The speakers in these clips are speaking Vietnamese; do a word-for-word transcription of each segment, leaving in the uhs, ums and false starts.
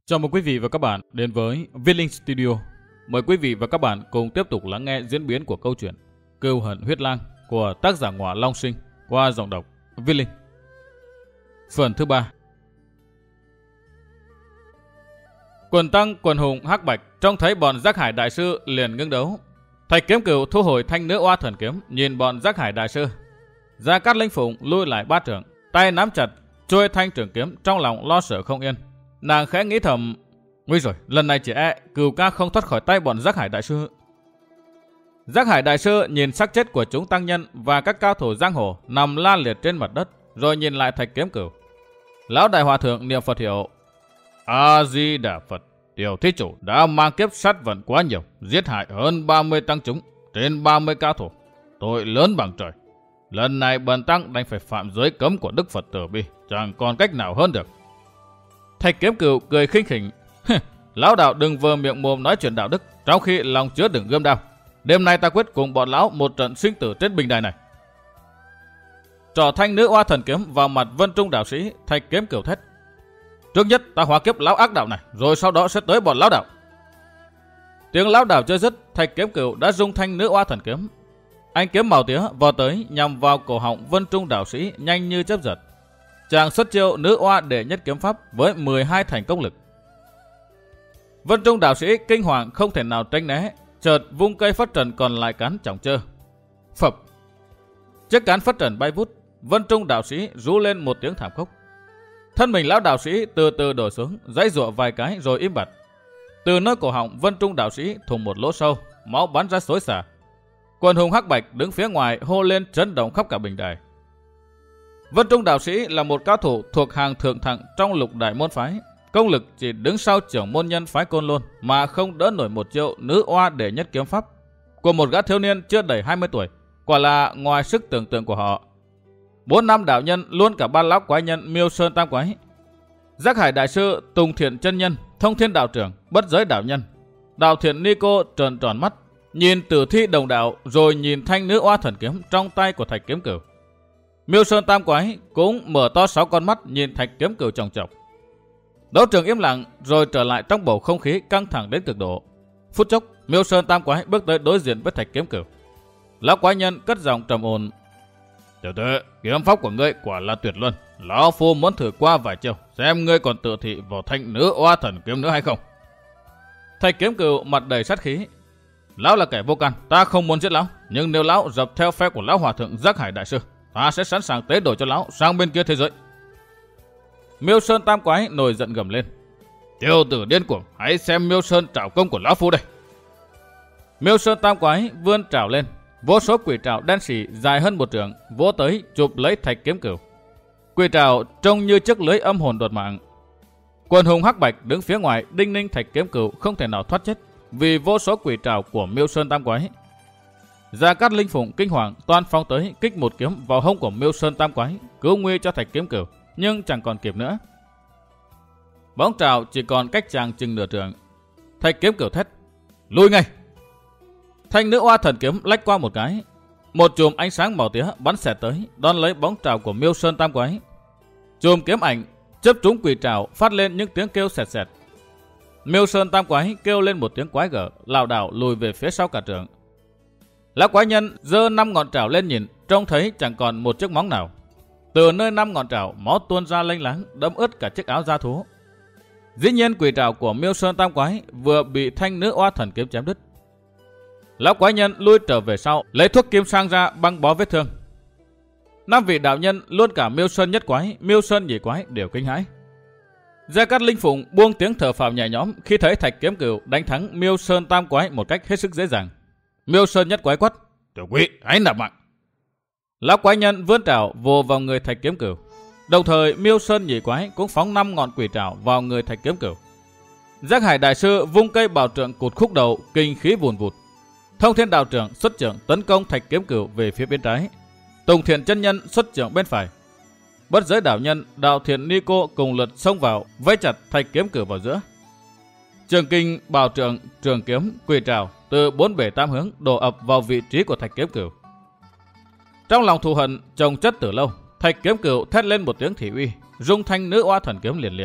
Chào mừng quý vị và các bạn đến với Viết Linh Studio. Mời quý vị và các bạn cùng tiếp tục lắng nghe diễn biến của câu chuyện Cừu Hận Huyết Lang của tác giả Ngọa Long Sinh qua giọng đọc Viết Linh. Phần thứ ba. Quần tăng quần hùng hắc bạch trông thấy bọn Giác Hải đại sư liền ngưng đấu. Thạch Kiếm Cừu thu hồi thanh nữ oa thần kiếm, nhìn bọn Giác Hải đại sư. Gia Cát Linh Phụng lui lại ba trượng, tay nắm chặt chuôi thanh trường kiếm, trong lòng lo sợ không yên. Nàng khẽ nghĩ thầm, nguy rồi, lần này chỉ e Cừu ca không thoát khỏi tay bọn Giác Hải đại sư. Giác Hải đại sư nhìn xác chết của chúng tăng nhân và các cao thủ giang hồ nằm la liệt trên mặt đất, rồi nhìn lại Thạch Kiếm Cừu. Lão đại hòa thượng niệm Phật hiệu: A Di Đà Phật, tiểu thí chủ đã mang kiếp sát vận quá nhiều, giết hại hơn ba mươi tăng chúng, trên ba mươi cao thủ, tội lớn bằng trời. Lần này bần tăng đành phải phạm giới cấm của Đức Phật Từ Bi, chẳng còn cách nào hơn được. Thạch Kiếm Cừu cười khinh khỉnh: lão đạo đừng vờ miệng mồm nói chuyện đạo đức, trong khi lòng chứa đựng gươm đao. Đêm nay ta quyết cùng bọn lão một trận sinh tử trên bình đài này. Trỏ thanh nữ oa thần kiếm vào mặt Vân Trung đạo sĩ. Thạch Kiếm Cừu thét: trước nhất ta hóa kiếp lão ác đạo này, rồi sau đó sẽ tới bọn lão đạo. Tiếng lão đạo chưa dứt, Thạch Kiếm Cừu đã dung thanh nữ oa thần kiếm. Anh kiếm màu tía vò tới nhằm vào cổ họng Vân Trung đạo sĩ nhanh như chớp giật. Chàng xuất chiêu nữ oa đệ nhất kiếm pháp với mười hai thành công lực. Vân Trung đạo sĩ kinh hoàng không thể nào tránh né, chợt vung cây phất trần còn lại cán trọng chơ. Phập! Chiếc cán phất trần bay vút, Vân Trung đạo sĩ rú lên một tiếng thảm khốc. Thân mình lão đạo sĩ từ từ đổ xuống, giãy giụa vài cái rồi im bặt. Từ nơi cổ họng Vân Trung đạo sĩ thủng một lỗ sâu, máu bắn ra xối xả. Quần hùng hắc bạch đứng phía ngoài hô lên chấn động khắp cả bình đài. Vân Trung đạo sĩ là một cao thủ thuộc hàng thượng thặng trong lục đại môn phái, công lực chỉ đứng sau trưởng môn nhân phái Côn Lôn mà không đỡ nổi một chiêu nữ oa đệ nhất kiếm pháp của một gã thiếu niên chưa đầy hai mươi tuổi, quả là ngoài sức tưởng tượng của họ. Bốn năm đạo nhân, luôn cả ba lão quái nhân Miêu Sơn Tam Quái, Giác Hải đại sư, Tùng Thiện chân nhân, Thông Thiên đạo trưởng, Bất Giới đạo nhân, Đạo Thiện ni cô trợn tròn mắt, nhìn tử thi đồng đạo, rồi nhìn thanh nữ oa thần kiếm trong tay của Thạch Kiếm Cừu. Miêu Sơn Tam Quái cũng mở to sáu con mắt nhìn Thạch Kiếm Cừu chòng chọc. Đấu trường im lặng rồi trở lại trong bầu không khí căng thẳng đến cực độ. Phút chốc, Miêu Sơn Tam Quái bước tới đối diện với Thạch Kiếm Cừu. Lão quái nhân cất giọng trầm ổn: tiểu tử, kiếm pháp của ngươi quả là tuyệt luân. Lão phu muốn thử qua vài chiêu, xem ngươi còn tự thị vào thanh nữ oa thần kiếm nữa hay không. Thạch Kiếm Cừu mặt đầy sát khí: lão là kẻ vô can, ta không muốn giết lão, nhưng nếu lão dập theo phe của lão hòa thượng Giác Hải đại sư, ta sẽ sẵn sàng tế đổi cho lão sang bên kia thế giới. Miêu Sơn Tam Quái nổi giận gầm lên: tiểu tử điên cuồng, hãy xem Miêu Sơn trảo công của lão phu đây. Miêu Sơn Tam Quái vươn trảo lên, vô số quỷ trảo đen sì dài hơn một trượng vỗ tới chụp lấy Thạch Kiếm Cừu. Quỷ trảo trông như chiếc lưới âm hồn đoạt mạng. Quần hùng hắc bạch đứng phía ngoài đinh ninh Thạch Kiếm Cừu không thể nào thoát chết vì vô số quỷ trảo của Miêu Sơn Tam Quái. Gia Cát Linh Phụng kinh hoàng toan phong tới kích một kiếm vào hông của Miêu Sơn Tam Quái, cứu nguy cho Thạch Kiếm Cừu, nhưng chẳng còn kịp nữa. Bóng trảo chỉ còn cách chàng chừng nửa trượng. Thạch Kiếm Cừu thét: lùi ngay! Thanh nữ oa thần kiếm lách qua một cái, một chùm ánh sáng màu tía bắn xẹt tới đón lấy bóng trảo của Miêu Sơn Tam Quái. Chùm kiếm ảnh chớp trúng quỷ trảo phát lên những tiếng kêu xẹt xẹt. Miêu Sơn Tam Quái kêu lên một tiếng quái gở, lảo đảo lùi về phía sau cả trượng. Lão quái nhân giơ năm ngọn trảo lên nhìn, trông thấy chẳng còn một chiếc móng nào. Từ nơi năm ngọn trảo máu tuôn ra lênh láng, đẫm ướt cả chiếc áo da thú. Dĩ nhiên quỷ trảo của Miêu Sơn Tam Quái vừa bị thanh nữ oa thần kiếm chém đứt. Lão quái nhân lui trở về sau, lấy thuốc kim sang ra băng bó vết thương. Năm vị đạo nhân, luôn cả Miêu Sơn nhất quái, Miêu Sơn nhị quái đều kinh hãi. Gia Cát Linh Phụng buông tiếng thở phào nhẹ nhõm khi thấy Thạch Kiếm Cừu đánh thắng Miêu Sơn Tam Quái một cách hết sức dễ dàng. Miêu Sơn nhất quái quát: tiểu quỷ, hãy nạp mạng! Lão quái nhân vươn trảo vồ vào người Thạch Kiếm Cừu. Đồng thời Miêu Sơn nhị quái cũng phóng năm ngọn quỷ trảo vào người Thạch Kiếm Cừu. Giác Hải đại sư vung cây bảo trượng cụt khúc đầu, kinh khí vùn vụt. Thông Thiên đạo trưởng xuất trưởng tấn công Thạch Kiếm Cừu về phía bên trái. Tùng Thiện chân nhân xuất trưởng bên phải. Bất Giới đạo nhân, Đạo Thiện ni cô cùng lượt xông vào, vây chặt Thạch Kiếm Cừu vào giữa. Trường kinh, bảo trượng, trường kiếm, quỷ trảo từ bốn bể tám hướng đổ ập vào vị trí của Thạch Kiếm Cừu. Trong lòng thù hận chồng chất từ lâu, Thạch Kiếm Cừu thét lên một tiếng thị uy, rung thanh nữ oa thần kiếm liền liền,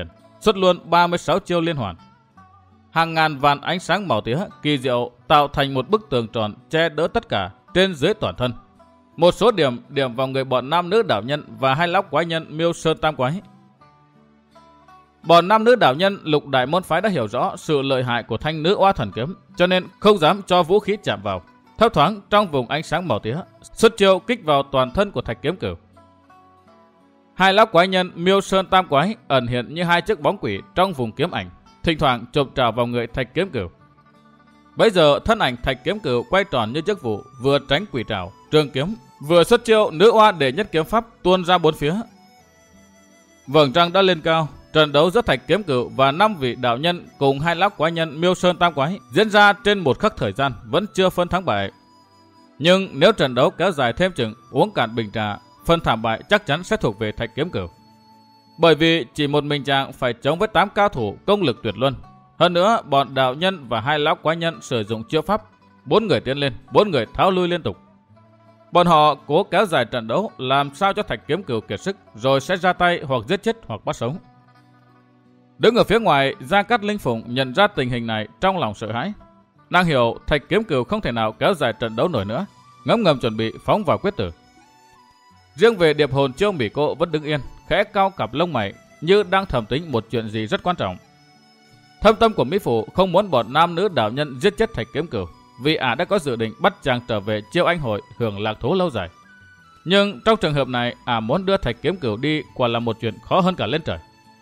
xuất luôn ba mươi sáu chiêu liên hoàn. Hàng ngàn vạn ánh sáng màu tía kỳ diệu tạo thành một bức tường tròn che đỡ tất cả trên dưới toàn thân. Một số điểm điểm vào người bọn nam nữ đạo nhân và hai lão quái nhân Miêu Sơn Tam Quái. Bọn nam nữ đạo nhân lục đại môn phái đã hiểu rõ sự lợi hại của thanh nữ oa thần kiếm, cho nên không dám cho vũ khí chạm vào. Thấp thoáng trong vùng ánh sáng màu tía, xuất chiêu kích vào toàn thân của Thạch Kiếm Cửu. Hai lão quái nhân Miêu Sơn Tam Quái ẩn hiện như hai chiếc bóng quỷ trong vùng kiếm ảnh, thỉnh thoảng chộp trào vào người Thạch Kiếm Cửu. Bấy giờ thân ảnh Thạch Kiếm Cửu quay tròn như chiếc vụ, vừa tránh quỷ trảo, trường kiếm, vừa xuất chiêu nữ oa đệ nhất kiếm pháp tuôn ra bốn phía. Vầng trăng đã lên cao. Trận đấu giữa Thạch Kiếm Cửu và năm vị đạo nhân cùng hai lão quái nhân Miêu Sơn Tam Quái diễn ra trên một khắc thời gian vẫn chưa phân thắng bại. Nhưng nếu trận đấu kéo dài thêm chừng uống cạn bình trà, phần thảm bại chắc chắn sẽ thuộc về Thạch Kiếm Cửu. Bởi vì chỉ một mình chàng phải chống với tám cao thủ công lực tuyệt luân. Hơn nữa, bọn đạo nhân và hai lão quái nhân sử dụng chiêu pháp, bốn người tiến lên, bốn người tháo lui liên tục. Bọn họ cố kéo dài trận đấu làm sao cho Thạch Kiếm Cửu kiệt sức, rồi sẽ ra tay hoặc giết chết hoặc bắt sống. Đứng ở phía ngoài, Gia Cát Linh Phụng nhận ra tình hình này trong lòng sợ hãi. Nàng hiểu Thạch Kiếm Cửu không thể nào kéo dài trận đấu nổi nữa, ngấm ngầm chuẩn bị phóng vào quyết tử. Riêng về điệp hồn Chiêu Mỉ Cô vẫn đứng yên, khẽ cao cặp lông mày như đang thầm tính một chuyện gì rất quan trọng. Thâm tâm của Mỹ Phụ không muốn bọn nam nữ đạo nhân giết chết Thạch Kiếm Cửu, vì ả đã có dự định bắt chàng trở về Chiêu Anh Hội hưởng lạc thú lâu dài. Nhưng trong trường hợp này, ả muốn đưa Thạch Kiếm Cửu đi quả là một chuyện khó hơn cả lên trời.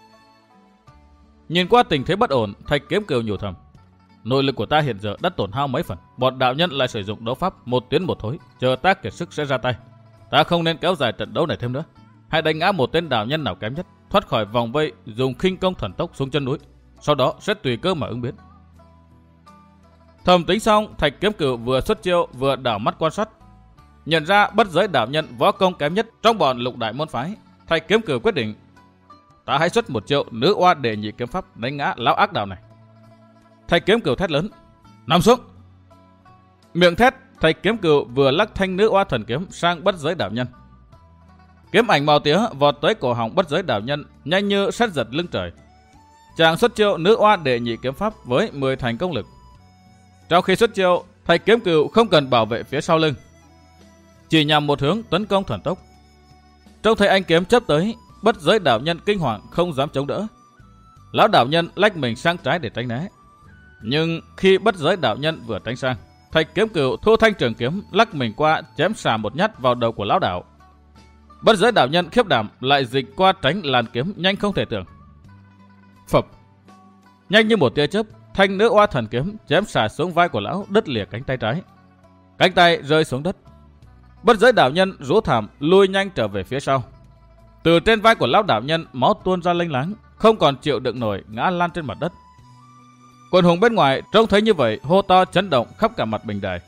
Nhìn qua tình thế bất ổn, Thạch Kiếm Cửu nhủ thầm: nội lực của ta hiện giờ đã tổn hao mấy phần, bọn đạo nhân lại sử dụng đấu pháp một tiến một thối, chờ ta kiệt sức sẽ ra tay. Ta không nên kéo dài trận đấu này thêm nữa. Hãy đánh ngã một tên đạo nhân nào kém nhất, thoát khỏi vòng vây, dùng khinh công thần tốc xuống chân núi, sau đó sẽ tùy cơ mà ứng biến. Thầm tính xong, Thạch Kiếm Cửu vừa xuất chiêu vừa đảo mắt quan sát, nhận ra bất giới đạo nhân võ công kém nhất trong bọn lục đại môn phái. Thạch Kiếm Cửu quyết định: ta hãy xuất một chiêu nữ oa đệ nhị kiếm pháp đánh ngã lão ác đạo này. Thạch Kiếm Cửu thét lớn: nằm xuống! Miệng thét, Thạch Kiếm Cửu vừa lắc thanh nữ oa thần kiếm sang bất giới đạo nhân. Kiếm ảnh màu tía vọt tới cổ họng bất giới đạo nhân, nhanh như sét giật lưng trời. Chàng xuất chiêu nữ oa đệ nhị kiếm pháp với mười thành công lực. Trong khi xuất chiêu, Thạch Kiếm Cửu không cần bảo vệ phía sau lưng, chỉ nhằm một hướng tấn công thần tốc. Trông thấy anh kiếm chớp tới, bất giới đạo nhân kinh hoàng không dám chống đỡ. Lão đạo nhân lách mình sang trái để tránh né. Nhưng khi bất giới đạo nhân vừa tránh sang, Thạch Kiếm Cửu thu thanh trường kiếm lắc mình qua chém xà một nhát vào đầu của lão đạo. Bất giới đạo nhân khiếp đảm lại dịch qua tránh làn kiếm nhanh không thể tưởng. Phập! Nhanh như một tia chớp, thanh nữ oa thần kiếm chém xà xuống vai của lão, đứt lìa cánh tay trái. Cánh tay rơi xuống đất. Bất giới đạo nhân rú thảm lui nhanh trở về phía sau. Từ trên vai của lão đạo nhân máu tuôn ra lênh láng, không còn chịu đựng nổi, ngã lan trên mặt đất. Quần hùng bên ngoài trông thấy như vậy hô to chấn động khắp cả mặt bình đài.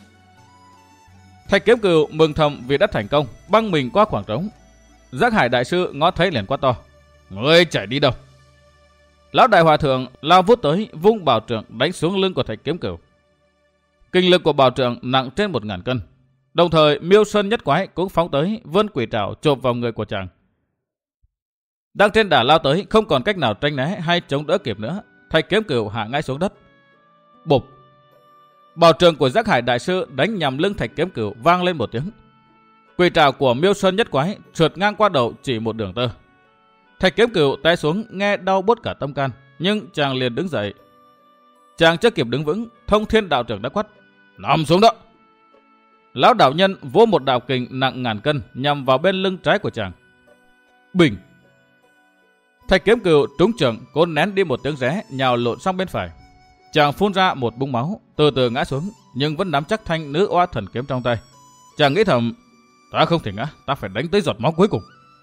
Thạch Kiếm Cửu mừng thầm vì đã thành công, băng mình qua khoảng trống. Giác Hải đại sư ngó thấy liền quát to: ngươi chạy đi đâu? Lão đại hòa thượng lao vút tới, vung bảo trượng đánh xuống lưng của Thạch Kiếm Cửu. Kinh lực của bảo trượng nặng trên một ngàn cân. Đồng thời Miêu Sơn Nhất Quái cũng phóng tới, vươn quỷ trảo chộp vào người của chàng. Đang trên đà lao tới, không còn cách nào tránh né hay chống đỡ kịp nữa, Thạch Kiếm Cửu hạ ngay xuống đất. Bụp! Bảo trượng của Giác Hải đại sư đánh nhằm lưng Thạch Kiếm Cửu vang lên một tiếng. Quỷ trảo của Miêu Sơn Nhất Quái trượt ngang qua đầu chỉ một đường tơ. Thạch Kiếm Cửu té xuống nghe đau buốt cả tâm can, nhưng chàng liền đứng dậy. Chàng chưa kịp đứng vững, Thông Thiên đạo trưởng đã quát: nằm xuống đó! Lão đạo nhân vỗ một đạo kình nặng ngàn cân nhằm vào bên lưng trái của chàng. Bình! Thạch Kiếm Cửu trúng chưởng, cố nén đi một tiếng ré, nhào lộn sang bên phải. Chàng phun ra một búng máu, từ từ ngã xuống, nhưng vẫn nắm chắc thanh nữ oa thần kiếm trong tay. Chàng nghĩ thầm: ta không thể ngã, ta phải đánh tới giọt máu cuối cùng.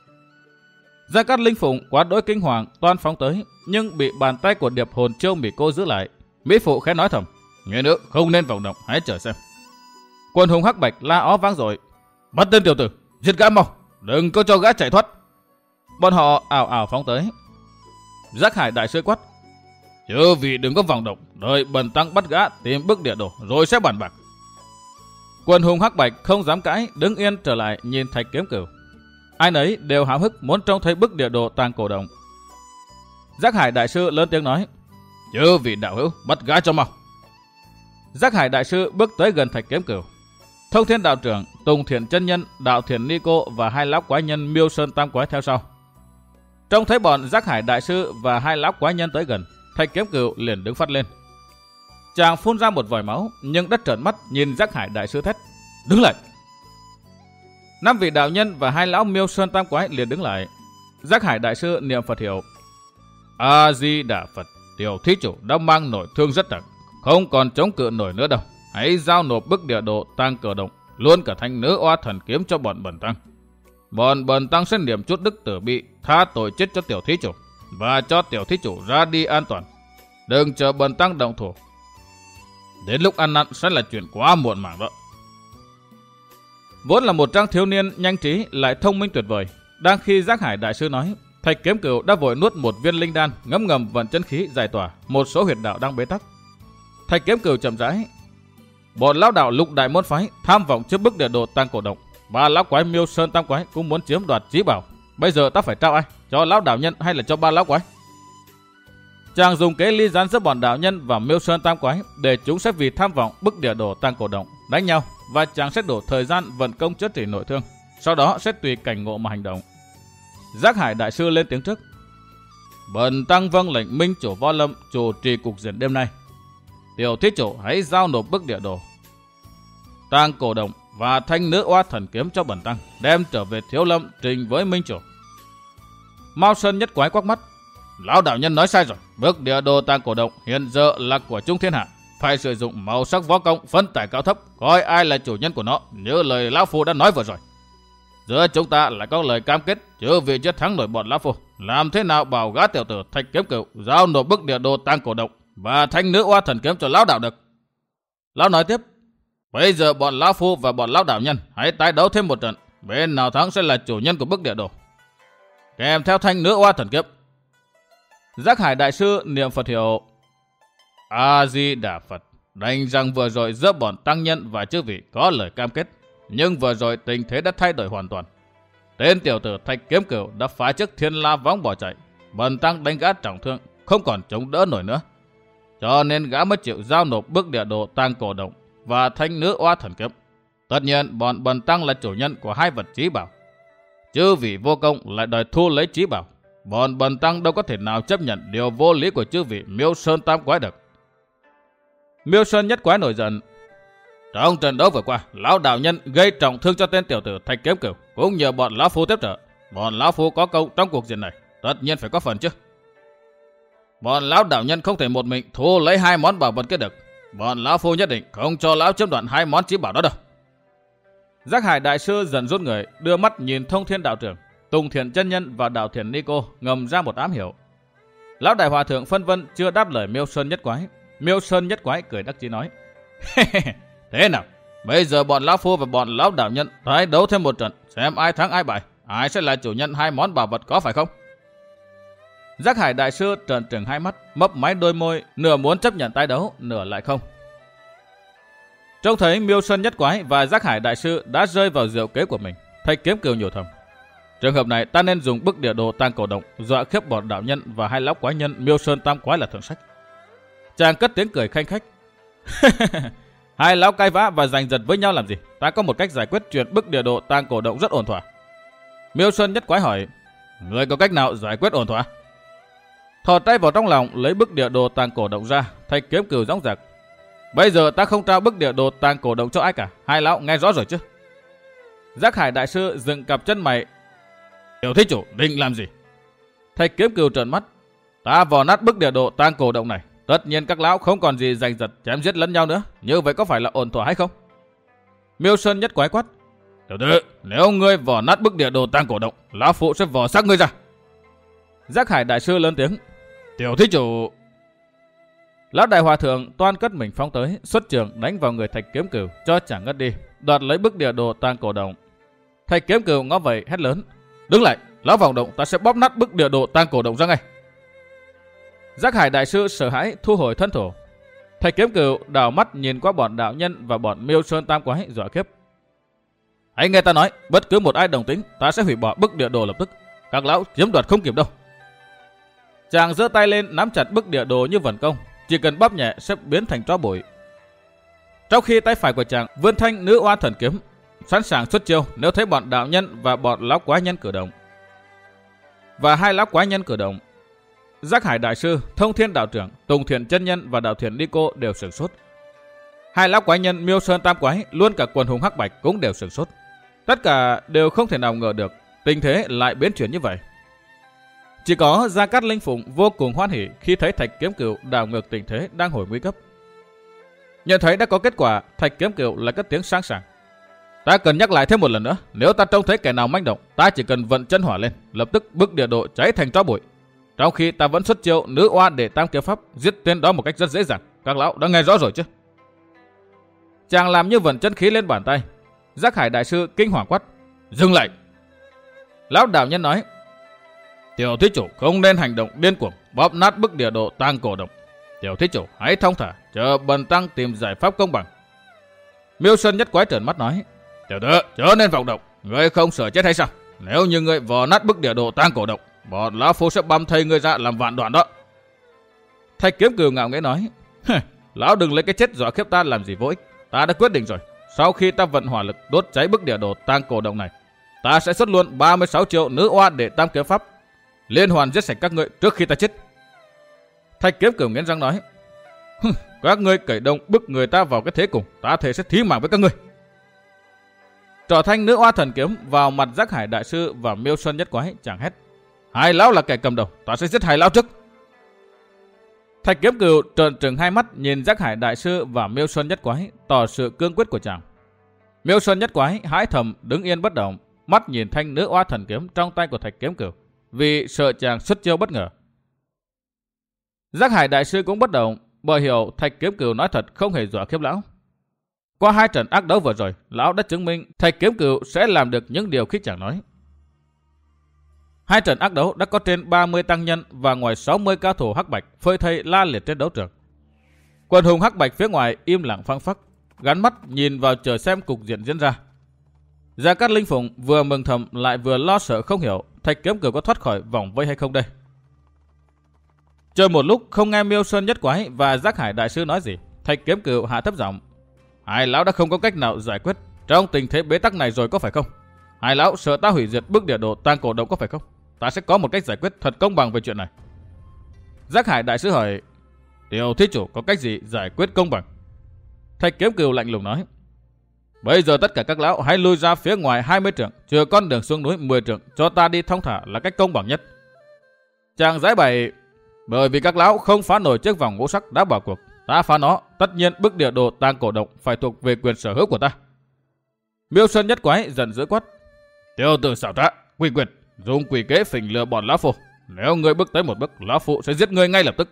Gia Cát Linh Phụng quá đỗi kinh hoàng toan phóng tới, nhưng bị bàn tay của điệp hồn Chiêu Mỉ Cô giữ lại. Mỹ Phụ khẽ nói thầm: nghe nữa, không nên vọng động, hãy chờ xem. Quần hùng hắc bạch la ó vang dội: bắt tên tiểu tử, giết gã mau, đừng có cho gã chạy thoát. Bọn họ ảo ảo phóng tới. Giác Hải đại sư quát: chư vị đừng có vọng động, đợi bần tăng bắt gã tìm bức địa đồ rồi sẽ bàn bạc. Quần hùng hắc bạch không dám cãi, đứng yên trở lại nhìn Thạch Kiếm Cửu. Ai nấy đều háo hức muốn trông thấy bức địa đồ tàng cổ động. Giác Hải đại sư lớn tiếng nói: "Chư vị đạo hữu, bắt gã cho mau." Giác Hải đại sư bước tới gần Thạch Kiếm Cửu. Thông Thiên đạo trưởng, Tùng Thiện chân nhân, Đạo Thiện Ni cô và hai lão quái nhân Miêu Sơn Tam Quái theo sau. Trông thấy bọn Giác Hải đại sư và hai lão quái nhân tới gần, Thạch Kiếm Cửu liền đứng phát lên. Chàng phun ra một vòi máu, nhưng đất trợn mắt nhìn Giác Hải đại sư thét: "Đứng lại!" Năm vị đạo nhân và hai lão Miêu Sơn Tam Quái liền đứng lại. Giác Hải đại sư niệm Phật hiệu: "A Di Đà Phật, tiểu thí chủ đã mang nổi thương rất nặng, không còn chống cự nổi nữa đâu. Hãy giao nộp bức địa đồ tang cờ động, luôn cả thanh nữ oa thần kiếm cho bọn bần tăng. Bọn bần tăng sẽ niệm chút đức tử bi, tha tội chết cho tiểu thí chủ và cho tiểu thí chủ ra đi an toàn. Đừng chờ bần tăng động thủ. Đến lúc ăn năn sẽ là chuyện quá muộn màng đó." Vốn là một trang thiếu niên nhanh trí lại thông minh tuyệt vời, đang khi Giác Hải đại sư nói, Thạch Kiếm Cửu đã vội nuốt một viên linh đan, ngấm ngầm vận chân khí giải tỏa một số huyệt đạo đang bế tắc. Thạch Kiếm Cửu chậm rãi: "Bọn lão đạo Lục Đại môn phái tham vọng chiếm bức địa đồ tang cổ động, ba lão quái Miêu Sơn Tam Quái cũng muốn chiếm đoạt chí bảo. Bây giờ ta phải trao ai? Cho lão đạo nhân hay là cho ba lão quái?" Chàng dùng kế ly gián giữa bọn đạo nhân và Miêu Sơn Tam Quái để chúng sẽ vì tham vọng bức địa đồ tang cổ động đánh nhau, và chàng sẽ đổ thời gian vận công chữa trị nội thương, sau đó sẽ tùy cảnh ngộ mà hành động. Giác Hải đại sư lên tiếng trước: "Bần tăng vâng lệnh minh chủ Võ Lâm chủ trì cục diện đêm nay. Tiểu thí chủ hãy giao nộp bức địa đồ tang cổ động và thanh nữ oa thần kiếm cho bần tăng, đem trở về Thiếu Lâm trình với minh chủ." Mao Sơn Nhất Quái quắc mắt: "Lão đạo nhân nói sai rồi. Bức địa đồ tang cổ động hiện giờ là của chung thiên hạ, phải sử dụng màu sắc võ công phân tải cao thấp, coi ai là chủ nhân của nó, như lời lão phu đã nói vừa rồi. Giữa chúng ta lại có lời cam kết, chứ vì chết thắng nổi bọn lão phu, làm thế nào bảo gã tiểu tử Thạch Kiếm Cửu giao nộp bức địa đồ tang cổ động và thanh nữ oa thần kiếm cho lão đạo được?" Lão nói tiếp: "Bây giờ bọn lão phu và bọn lão đạo nhân hãy tái đấu thêm một trận, bên nào thắng sẽ là chủ nhân của bức địa đồ, kèm theo thanh nữ oa thần kiếm." Giác Hải đại sư niệm Phật hiệu: "A Di Đà Phật, đành rằng vừa rồi giữa bọn tăng nhân và chư vị có lời cam kết, nhưng vừa rồi tình thế đã thay đổi hoàn toàn. Tên tiểu tử Thạch Kiếm Cửu đã phá chức Thiên La Võng bỏ chạy, bần tăng đánh gã trọng thương, không còn chống đỡ nổi nữa, cho nên gã mới chịu giao nộp bức địa đồ tang cổ động và thanh nữ oa thần kiếm. Tất nhiên bọn bần tăng là chủ nhân của hai vật chí bảo, chư vị vô công lại đòi thu lấy chí bảo, bọn bần tăng đâu có thể nào chấp nhận điều vô lý của chư vị Miêu Sơn Tam Quái được." Miêu Sơn Nhất Quái nổi giận: "Trong trận đấu vừa qua, lão đạo nhân gây trọng thương cho tên tiểu tử Thạch Kiếm Cửu, cũng nhờ bọn lão phu tiếp trợ. Bọn lão phu có công trong cuộc diện này, tất nhiên phải có phần chứ. Bọn lão đạo nhân không thể một mình thu lấy hai món bảo vật kia được. Bọn lão phu nhất định không cho lão chiếm đoạt hai món chí bảo đó đâu." Giác Hải đại sư dần rút người, đưa mắt nhìn Thông Thiên đạo trưởng, Tùng Thiện chân nhân và Đạo Thiện Ni cô, ngầm ra một ám hiểu. Lão đại hòa thượng phân vân chưa đáp lời Miêu Sơn Nhất Quái. Miêu Sơn Nhất Quái cười đắc chí nói: "Thế nào, bây giờ bọn lão phu và bọn lão đạo nhân tái đấu thêm một trận, xem ai thắng ai bại, ai sẽ là chủ nhân hai món bảo vật, có phải không?" Giác Hải đại sư trợn trừng hai mắt, mấp máy đôi môi, nửa muốn chấp nhận tái đấu, nửa lại không. Trông thấy Miêu Sơn Nhất Quái và Giác Hải đại sư đã rơi vào diệu kế của mình, Thạch Kiếm Cửu nhủ thầm: trường hợp này ta nên dùng bức địa đồ tang cổ động dọa khiếp bọn đạo nhân và hai lão quái nhân Miêu Sơn Tam Quái là thượng sách. Chàng cất tiếng cười khanh khách: "Hai lão cai vã và giành giật với nhau làm gì? Ta có một cách giải quyết chuyện bức địa đồ tang cổ động rất ổn thỏa." Miêu Sơn Nhất Quái hỏi: "Người có cách nào giải quyết ổn thỏa?" Thò tay vào trong lòng lấy bức địa đồ tang cổ động ra, Thạch Kiếm Cửu dõng dạc: "Bây giờ ta không trao bức địa đồ tang cổ động cho ai cả, hai lão nghe rõ rồi chứ?" Giác Hải đại sư dựng cặp chân mày: "Tiểu thí chủ định làm gì?" Thạch Kiếm Cửu trợn mắt: "Ta vò nát bức địa đồ tang cổ động này, tất nhiên các lão không còn gì giành giật chém giết lẫn nhau nữa, như vậy có phải là ổn thỏa hay không?" Miêu Sơn Nhất Quái quát: "Tiểu tử, nếu ngươi vò nát bức địa đồ tang cổ động, lão phụ sẽ vò xác ngươi ra." Giác Hải đại sư lớn tiếng: "Tiểu thí chủ!" Lão đại hòa thượng toan cất mình phóng tới, xuất trường đánh vào người Thạch Kiếm Cửu cho chàng ngất đi, đoạt lấy bức địa đồ tang cổ động. Thạch Kiếm Cửu ngó vậy hét lớn: "Đứng lại, lão vọng động, ta sẽ bóp nát bức địa đồ tang cổ động ra ngay." Giác Hải đại sư sợ hãi thu hồi thân thủ. Thạch Kiếm Cửu đảo mắt nhìn qua bọn đạo nhân và bọn Miêu Sơn Tam Quái dọa khiếp: "Hãy nghe ta nói, bất cứ một ai đồng tính, ta sẽ hủy bỏ bức địa đồ lập tức. Các lão chiếm đoạt không kịp đâu." Chàng giơ tay lên nắm chặt bức địa đồ như vần công, chỉ cần bóp nhẹ sẽ biến thành tro bụi. Trong khi tay phải của chàng vươn thanh nữ oa thần kiếm, sẵn sàng xuất chiêu nếu thấy bọn đạo nhân và bọn lão quái nhân cử động. Và hai lão quái nhân cử động, Giác Hải đại sư, Thông Thiên đạo trưởng, Tùng Thiện chân nhân và Đạo Thiện Ni cô đều sửng sốt. Hai lão quái nhân Miêu Sơn tam quái, luôn cả quần hùng hắc bạch cũng đều sửng sốt. Tất cả đều không thể nào ngờ được tình thế lại biến chuyển như vậy. Chỉ có Gia Cát Linh Phụng vô cùng hoan hỉ khi thấy Thạch Kiếm Cửu đảo ngược tình thế đang hồi nguy cấp. Nhận thấy đã có kết quả, Thạch Kiếm Cửu lại cất tiếng sang sảng: "Ta cần nhắc lại thêm một lần nữa, nếu ta trông thấy kẻ nào manh động, ta chỉ cần vận chân hỏa lên, lập tức bức địa độ cháy thành tro bụi. Trong khi ta vẫn xuất chiêu nữ oa để tam kiếm pháp giết tên đó một cách rất dễ dàng. Các lão đã nghe rõ rồi chứ?" Chàng làm như vận chân khí lên bàn tay. Giác Hải đại sư kinh hoàng quát: "Dừng lại!" Lão đạo nhân nói: "Tiểu thí chủ không nên hành động điên cuồng bóp nát bức địa độ tang cổ động. Tiểu thí chủ hãy thong thả chờ bần tăng tìm giải pháp công bằng." Miêu Sơn nhất quái trợn mắt nói: "Tiểu tử chớ nên vọng động, ngươi không sợ chết hay sao? Nếu như ngươi vò nát bức địa độ tang cổ động, bọn lão phu sẽ băm thây ngươi ra làm vạn đoạn đó." Thạch Kiếm Cửu ngạo nghễ nói: "Lão đừng lấy cái chết dọa khiếp ta làm gì vô ích. Ta đã quyết định rồi, sau khi ta vận hỏa lực đốt cháy bức địa độ tang cổ động này, ta sẽ xuất luôn ba mươi sáu triệu nữ oa để tam kiếm pháp, liên hoàn giết sạch các ngươi trước khi ta chết." Thạch Kiếm Cửu nghiến răng nói: "Các ngươi cẩy đông bức người ta vào cái thế cùng, ta thề sẽ thí mạng với các ngươi." Trỏ thanh nữ oa thần kiếm vào mặt Giác Hải đại sư và Miêu Sơn nhất quái, chàng hét: "Hai lão là kẻ cầm đầu, ta sẽ giết hai lão trước." Thạch Kiếm Cửu trợn trừng hai mắt nhìn Giác Hải đại sư và Miêu Sơn nhất quái, tỏ sự cương quyết của chàng. Miêu Sơn nhất quái hãi thầm đứng yên bất động, mắt nhìn thanh nữ oa thần kiếm trong tay của Thạch Kiếm Cửu, vì sợ chàng xuất chiêu bất ngờ. Giác Hải đại sư cũng bất động, bởi hiểu Thạch Kiếm Cửu nói thật không hề dọa khiếp lão. Qua hai trận ác đấu vừa rồi, lão đã chứng minh Thạch Kiếm Cửu sẽ làm được những điều khi chàng nói. Hai trận ác đấu đã có trên ba mươi tăng nhân và ngoài sáu mươi cao thủ hắc bạch phơi thây la liệt trên đấu trường. Quần hùng hắc bạch phía ngoài im lặng phăng phắc, gắn mắt nhìn vào chờ xem cục diện diễn ra. Gia Cát Linh Phụng vừa mừng thầm lại vừa lo sợ không hiểu Thạch Kiếm Cửu có thoát khỏi vòng vây hay không đây. Chờ một lúc không nghe Miêu Sơn nhất quái và Giác Hải đại sư nói gì, Thạch Kiếm Cửu hạ thấp giọng: "Hai lão đã không có cách nào giải quyết trong tình thế bế tắc này rồi có phải không? Hai lão sợ ta hủy diệt bức địa độ tang cổ động có phải không? Ta sẽ có một cách giải quyết thật công bằng về chuyện này." Giác Hải đại sư hỏi: "Tiểu thí chủ có cách gì giải quyết công bằng?" Thạch Kiếm Cửu lạnh lùng nói: "Bây giờ tất cả các lão hãy lui ra phía ngoài hai mươi trượng, chừa con đường xuống núi mười trượng cho ta đi thong thả là cách công bằng nhất." Chàng giải bày: "Bởi vì các lão không phá nổi chiếc vòng ngũ sắc đã bỏ cuộc, ta phá nó, tất nhiên bức địa đồ tang cổ động phải thuộc về quyền sở hữu của ta." Miêu Sơn nhất quái giận dữ quát: "Tiểu tử xảo trá, quỷ quyệt, dùng quỷ kế phỉnh lừa bọn lão phu. Nếu ngươi bước tới một bước, lão phu sẽ giết ngươi ngay lập tức."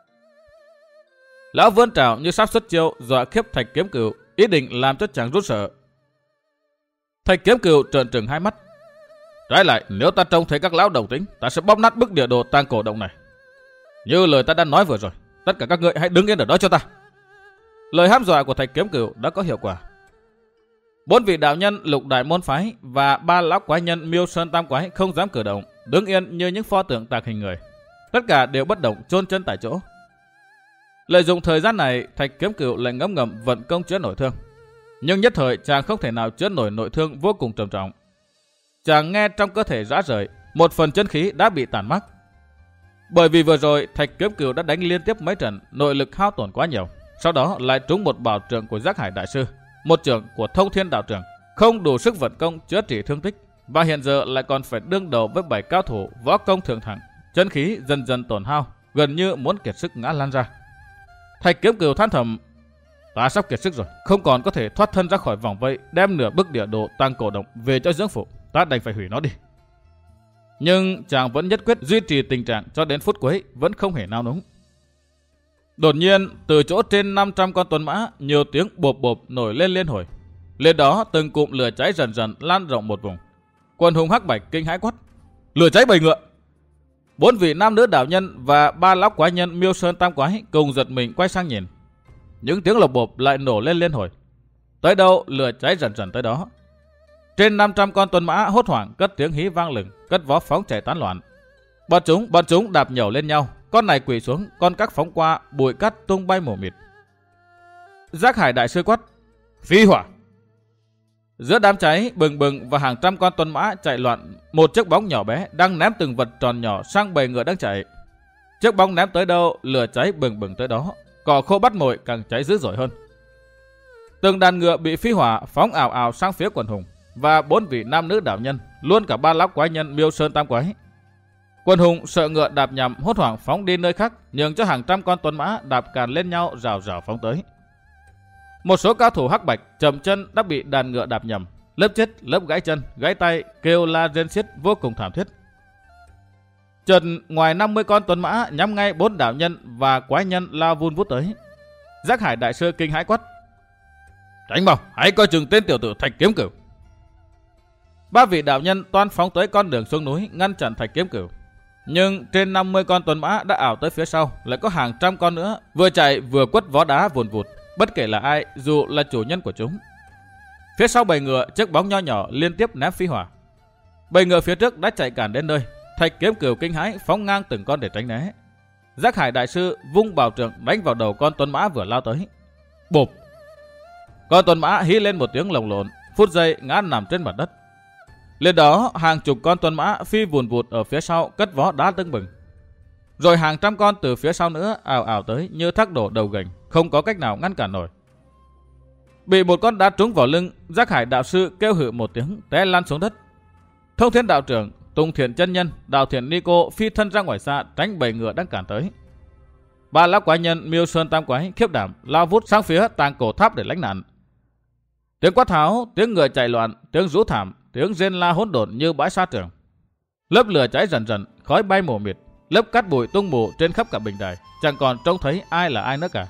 Lão vươn trảo như sắp xuất chiêu dọa khiếp Thạch Kiếm Cửu, ý định làm cho chàng rút sợ. Thạch Kiếm Cửu trợn trừng hai mắt: "Trái lại, nếu ta trông thấy các lão đồng tính, ta sẽ bóp nát bức địa đồ tang cổ động này. Như lời ta đã nói vừa rồi, tất cả các ngươi hãy đứng yên ở đó cho ta." Lời hăm dọa của Thạch Kiếm Cửu đã có hiệu quả. Bốn vị đạo nhân Lục Đại môn phái và ba lão quái nhân Miêu Sơn tam quái không dám cử động, đứng yên như những pho tượng tạc hình người. Tất cả đều bất động chôn chân tại chỗ. Lợi dụng thời gian này, Thạch Kiếm Cửu lại ngấm ngầm vận công chữa nội thương. Nhưng nhất thời chàng không thể nào chữa nổi nội thương vô cùng trầm trọng. Chàng nghe trong cơ thể rã rời, một phần chân khí đã bị tàn mắc. Bởi vì vừa rồi Thạch Kiếm Cửu đã đánh liên tiếp mấy trận, nội lực hao tổn quá nhiều. Sau đó lại trúng một bảo trượng của Giác Hải đại sư, một trưởng của Thông Thiên đạo trưởng, không đủ sức vận công chữa trị thương tích, và hiện giờ lại còn phải đương đầu với bảy cao thủ võ công thượng thặng, chân khí dần dần tổn hao, gần như muốn kiệt sức ngã lăn ra. Thạch Kiếm Cửu than thầm: "Ta sắp kiệt sức rồi, không còn có thể thoát thân ra khỏi vòng vây, đem nửa bức địa đồ tang cổ động về cho dưỡng phụ, ta đành phải hủy nó đi." Nhưng chàng vẫn nhất quyết duy trì tình trạng cho đến phút cuối, vẫn không hề nao núng. Đột nhiên, từ chỗ trên năm trăm con tuấn mã, nhiều tiếng bộp bộp nổi lên liên hồi. Lên đó, từng cụm lửa cháy dần dần lan rộng một vùng. Quần hùng hắc bạch kinh hãi quát: "Lửa cháy bầy ngựa!" Bốn vị nam nữ đạo nhân và ba lão quái nhân Miêu Sơn tam quái cùng giật mình quay sang nhìn. Những tiếng lộc bộp lại nổ lên liên hồi. Tới đâu lửa cháy dần dần tới đó. Trên năm trăm con tuấn mã hốt hoảng cất tiếng hí vang lừng, cất vó phóng chạy tán loạn. Bọn chúng, bọn chúng đạp nhẩu lên nhau, con này quỳ xuống, con các phóng qua, bụi cát tung bay mù mịt. Giác Hải đại sư quát: phi hỏa! Giữa đám cháy bừng bừng và hàng trăm con tuần mã chạy loạn, một chiếc bóng nhỏ bé đang ném từng vật tròn nhỏ sang bầy ngựa đang chạy. Chiếc bóng ném tới đâu, lửa cháy bừng bừng tới đó, cỏ khô bắt mồi càng cháy dữ dội hơn. Từng đàn ngựa bị phi hỏa phóng ào ào sang phía quần hùng và bốn vị nam nữ đạo nhân, luôn cả ba lão quái nhân Miêu Sơn Tam Quái. Quần hùng sợ ngựa đạp nhầm, hốt hoảng phóng đi nơi khác, nhường cho hàng trăm con tuần mã đạp càn lên nhau rào rào phóng tới. Một số cao thủ hắc bạch chậm chân đã bị đàn ngựa đạp nhầm, lớp chết, lớp gãy chân, gãy tay, kêu la rên xiết vô cùng thảm thiết. Chợt ngoài năm mươi con tuần mã nhắm ngay bốn đạo nhân và quái nhân lao vun vút tới. Giác Hải đại sư kinh hãi quát: tránh mau, hãy coi chừng tên tiểu tử Thạch Kiếm Cửu. Ba vị đạo nhân toan phóng tới con đường xuống núi ngăn chặn Thạch Kiếm Cửu, nhưng trên năm mươi con tuần mã đã ảo tới phía sau, lại có hàng trăm con nữa vừa chạy vừa quất vó đá vùn vụt, bất kể là ai, dù là chủ nhân của chúng. Phía sau bầy ngựa, chiếc bóng nho nhỏ liên tiếp ném phi hỏa. Bầy ngựa phía trước đã chạy cản đến nơi, Thạch Kiếm Cửu kinh hãi phóng ngang từng con để tránh né. Giác Hải đại sư vung bảo trượng đánh vào đầu con tuần mã vừa lao tới. Bộp! Con tuần mã hí lên một tiếng lồng lộn, phút giây ngã nằm trên mặt đất. Lên đó hàng chục con tuần mã phi vùn vụt ở phía sau cất vó đá tưng bừng. Rồi hàng trăm con từ phía sau nữa ào ào tới như thác đổ đầu gành, không có cách nào ngăn cản nổi. Bị một con đá trúng vào lưng, Giác Hải đạo sư kêu hự một tiếng té lăn xuống đất. Thông Thiên đạo trưởng, Tùng Thiện chân nhân, Đạo Thiện ni cô phi thân ra ngoài xa tránh bầy ngựa đang cản tới. Ba lão quái nhân Miêu Sơn Tam Quái khiếp đảm lao vút sang phía tàng cổ tháp để lánh nạn. Tiếng quát tháo, tiếng ngựa chạy loạn, tiếng rú thảm, tiếng rên la hỗn độn như bãi sa trường. Lớp lửa cháy dần dần, khói bay mù mịt, lớp cát bụi tung mù trên khắp cả bình đài, chẳng còn trông thấy ai là ai nữa cả.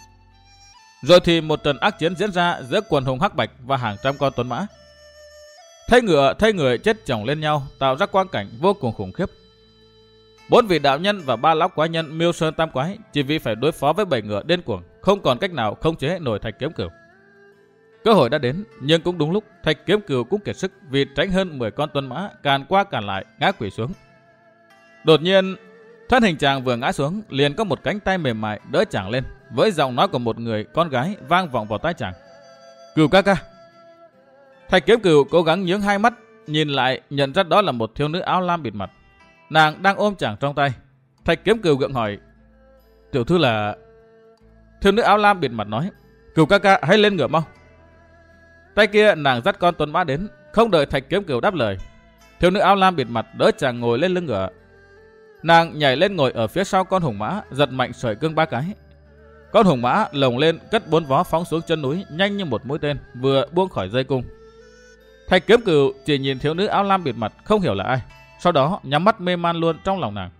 Rồi thì một trận ác chiến diễn ra giữa quần hùng hắc bạch và hàng trăm con tuần mã. Thấy ngựa, thấy người chết chồng lên nhau, tạo ra quang cảnh vô cùng khủng khiếp. Bốn vị đạo nhân và ba lão quái nhân Miêu Sơn Tam Quái chỉ vì phải đối phó với bầy ngựa điên cuồng, không còn cách nào khống chế nổi Thạch Kiếm Cửu. Cơ hội đã đến, nhưng cũng đúng lúc Thạch Kiếm Cửu cũng kiệt sức vì tránh hơn mười con tuần mã càn qua càn lại ngã quỵ xuống. Đột nhiên, thân hình chàng vừa ngã xuống, liền có một cánh tay mềm mại đỡ chàng lên, với giọng nói của một người con gái vang vọng vào tai chàng: "Cửu ca ca." Thạch Kiếm Cửu cố gắng nhướng hai mắt, nhìn lại nhận ra đó là một thiếu nữ áo lam bịt mặt. Nàng đang ôm chàng trong tay. Thạch Kiếm Cửu gượng hỏi: "Tiểu thư là?" Thiếu nữ áo lam bịt mặt nói: "Cửu ca ca hãy lên ngựa mau." Tay kia nàng dắt con tuần mã đến, không đợi Thạch Kiếm Cửu đáp lời, thiếu nữ áo lam bịt mặt đỡ chàng ngồi lên lưng ngựa. Nàng nhảy lên ngồi ở phía sau con hùng mã, giật mạnh sợi cương ba cái. Con hùng mã lồng lên cất bốn vó phóng xuống chân núi nhanh như một mũi tên vừa buông khỏi dây cung. Thạch Kiếm Cửu chỉ nhìn thiếu nữ áo lam bịt mặt không hiểu là ai, sau đó nhắm mắt mê man luôn trong lòng nàng.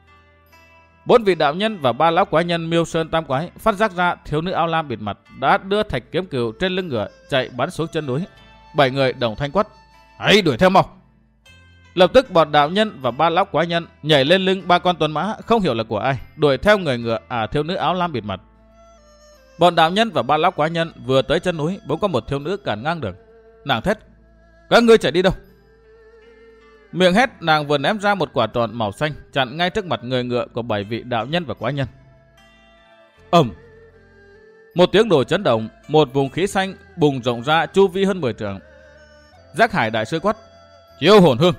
Bốn vị đạo nhân và ba lão quái nhân Miêu Sơn Tam Quái phát giác ra thiếu nữ áo lam bịt mặt đã đưa Thạch Kiếm Cửu trên lưng ngựa chạy bắn xuống chân núi. Bảy người đồng thanh quát: "Hãy đuổi theo mau!" Lập tức bọn đạo nhân và ba lão quái nhân nhảy lên lưng ba con tuần mã không hiểu là của ai, đuổi theo người ngựa à thiếu nữ áo lam bịt mặt. Bọn đạo nhân và ba lão quái nhân vừa tới chân núi, bỗng có một thiếu nữ cản ngang đường. Nàng thét: "Các ngươi chạy đi đâu?" Miệng hét, nàng vừa ném ra một quả tròn màu xanh chặn ngay trước mặt người ngựa của bảy vị đạo nhân và quái nhân. Ầm! Một tiếng nổ chấn động, một vùng khí xanh bùng rộng ra chu vi hơn mười trượng. Giác Hải đại sư quát: "Chiêu hồn hương!"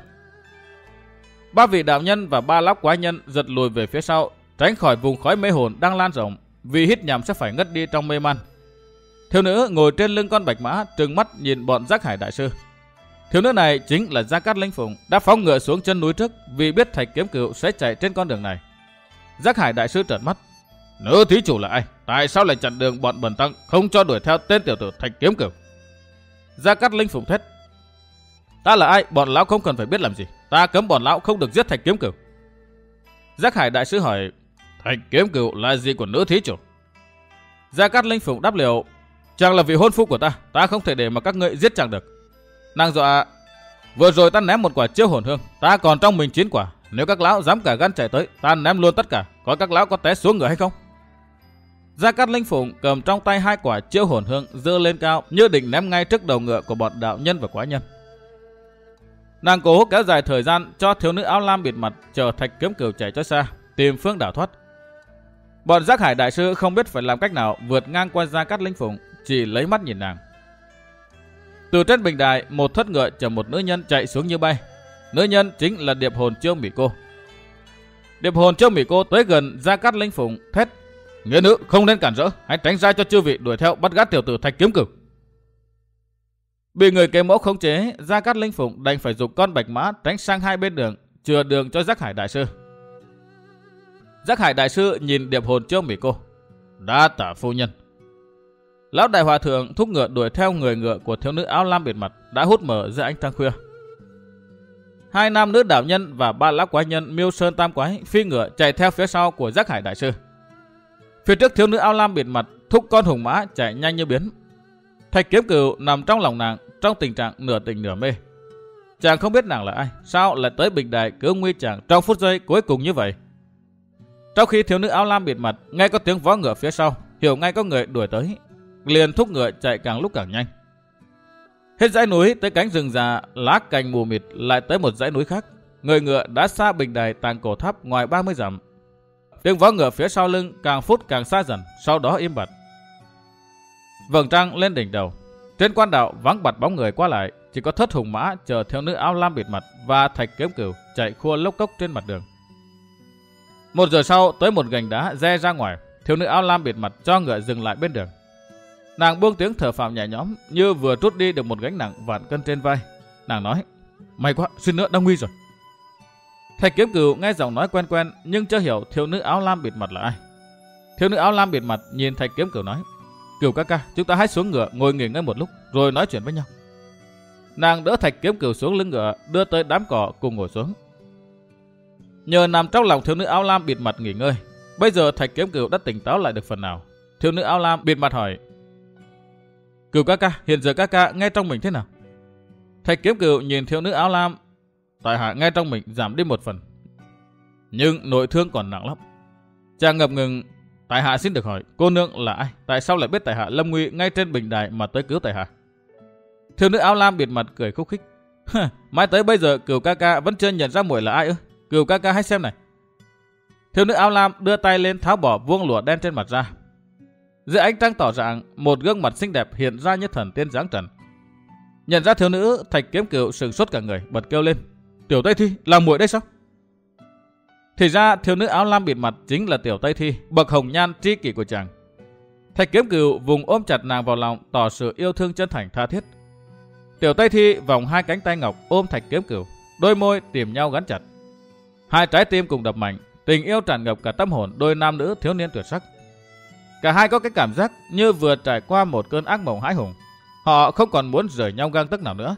Ba vị đạo nhân và ba lão quái nhân giật lùi về phía sau, tránh khỏi vùng khói mê hồn đang lan rộng, vì hít nhằm sẽ phải ngất đi trong mê man. Thiếu nữ ngồi trên lưng con bạch mã trừng mắt nhìn bọn Giác Hải đại sư. Thiếu nữ này chính là Gia Cát Linh Phụng, đã phóng ngựa xuống chân núi trước vì biết Thạch Kiếm Cửu sẽ chạy trên con đường này. Giác Hải đại sư trợn mắt: "Nữ thí chủ là ai? Tại sao lại chặn đường bọn bần tăng, không cho đuổi theo tên tiểu tử Thạch Kiếm Cửu?" Gia Cát Linh Phụng thét: "Ta là ai? Bọn lão không cần phải biết làm gì. Ta cấm bọn lão không được giết Thạch Kiếm Cửu." Giác Hải đại sư hỏi: "Thạch Kiếm Cửu là gì của nữ thí chủ?" Gia Cát Linh Phụng đáp liệu: "Chàng là vị hôn phu của ta, ta không thể để mà các ngươi giết chàng được." Nàng dọa: "Vừa rồi ta ném một quả chiêu hồn hương, ta còn trong mình chín quả. Nếu các lão dám cả gan chạy tới, ta ném luôn tất cả, có các lão có té xuống ngựa hay không?" Gia Cát Linh Phụng cầm trong tay hai quả chiêu hồn hương giơ lên cao như định ném ngay trước đầu ngựa của bọn đạo nhân và quái nhân. Nàng cố kéo dài thời gian cho thiếu nữ áo lam bịt mặt chờ Thạch Kiếm Cửu chạy cho xa, tìm phương đảo thoát. Bọn Giác Hải đại sư không biết phải làm cách nào vượt ngang qua Gia Cát Linh Phụng, chỉ lấy mắt nhìn nàng. Từ trên bình đài, một thất ngựa chở một nữ nhân chạy xuống như bay. Nữ nhân chính là Điệp Hồn Chiêu Mỹ Cô. Điệp Hồn Chiêu Mỹ Cô tới gần Gia Cát Linh Phụng thét: "Nghĩa nữ không nên cản rỡ, hãy tránh ra cho chư vị đuổi theo bắt gắt tiểu tử Thạch Kiếm Cửu." Bị người kế mẫu khống chế, Gia Cát Linh Phụng đành phải giục con bạch mã tránh sang hai bên đường, chừa đường cho Giác Hải đại sư. Giác Hải đại sư nhìn Điệp Hồn Chiêu Mỹ Cô: "Đa tạ phu nhân." Lão đại hòa thượng thúc ngựa đuổi theo người ngựa của thiếu nữ áo lam bịt mặt đã hút mở giữa ánh trăng khuya. Hai nam nữ đạo nhân và ba lão quái nhân Miêu Sơn Tam Quái phi ngựa chạy theo phía sau của Giác Hải đại sư. Phía trước thiếu nữ áo lam bịt mặt thúc con hùng mã chạy nhanh như biến. Thạch Kiếm Cửu nằm trong lòng nàng trong tình trạng nửa tỉnh nửa mê. Chàng không biết nàng là ai, sao lại tới bình đài cứu nguy chàng trong phút giây cuối cùng như vậy. Trong khi thiếu nữ áo lam bịt mặt nghe có tiếng vó ngựa phía sau, hiểu ngay có người đuổi tới, liền thúc ngựa chạy càng lúc càng nhanh. Hết dãy núi tới cánh rừng già lá cành mù mịt, lại tới một dãy núi khác. Người ngựa đã xa bình đài Tàng Cổ Tháp ngoài ba mươi dặm. Tiếng vó ngựa phía sau lưng càng phút càng xa dần, sau đó im bặt. Vầng trăng lên đỉnh đầu, trên quan đạo vắng bặt bóng người qua lại, chỉ có thất hùng mã chờ thiếu nữ áo lam bịt mặt và Thạch Kiếm Cửu chạy khua lốc cốc trên mặt đường. Một giờ sau tới một gành đá re ra ngoài, thiếu nữ áo lam bịt mặt cho ngựa dừng lại bên đường. Nàng buông tiếng thở phào nhẹ nhõm như vừa trút đi được một gánh nặng vạn cân trên vai. Nàng nói: "May quá, suýt nữa đã nguy rồi." Thạch Kiếm Cửu nghe giọng nói quen quen nhưng chưa hiểu thiếu nữ áo lam bịt mặt là ai. Thiếu nữ áo lam bịt mặt nhìn Thạch Kiếm Cửu nói: "Cửu ca ca, chúng ta hãy xuống ngựa ngồi nghỉ ngơi một lúc rồi nói chuyện với nhau." Nàng đỡ Thạch Kiếm Cửu xuống lưng ngựa, đưa tới đám cỏ cùng ngồi xuống. Nhờ nằm trong lòng thiếu nữ áo lam bịt mặt nghỉ ngơi, bây giờ Thạch Kiếm Cửu đã tỉnh táo lại được phần nào. Thiếu nữ áo lam bịt mặt hỏi: "Cửu ca ca, hiện giờ ca ca nghe trong mình thế nào?" Thạch Kiếm Cửu nhìn thiếu nữ áo lam: "Tại hạ nghe trong mình giảm đi một phần, nhưng nội thương còn nặng lắm." Chàng ngập ngừng: "Tại hạ xin được hỏi, cô nương là ai? Tại sao lại biết tại hạ lâm nguy ngay trên bình đài mà tới cứu tại hạ?" Thiếu nữ áo lam bịt mặt cười khúc khích: "Mãi tới bây giờ Cửu ca ca vẫn chưa nhận ra muội là ai ư? Cửu ca ca hãy xem này." Thiếu nữ áo lam đưa tay lên tháo bỏ vuông lụa đen trên mặt ra. Dưới ánh trăng tỏ rạng, một gương mặt xinh đẹp hiện ra như thần tiên giáng trần. Nhận ra thiếu nữ, Thạch Kiếm Cửu sừng sốt cả người, bật kêu lên: "Tiểu Tây Thi, là muội đây sao?" Thì ra thiếu nữ áo lam bịt mặt chính là Tiểu Tây Thi, bậc hồng nhan tri kỷ của chàng. Thạch Kiếm Cửu vùng ôm chặt nàng vào lòng, tỏ sự yêu thương chân thành tha thiết. Tiểu Tây Thi vòng hai cánh tay ngọc ôm Thạch Kiếm Cửu, đôi môi tìm nhau gắn chặt. Hai trái tim cùng đập mạnh, tình yêu tràn ngập cả tâm hồn đôi nam nữ thiếu niên tuyệt sắc. Cả hai có cái cảm giác như vừa trải qua một cơn ác mộng hãi hùng. Họ không còn muốn rời nhau gang tấc nào nữa.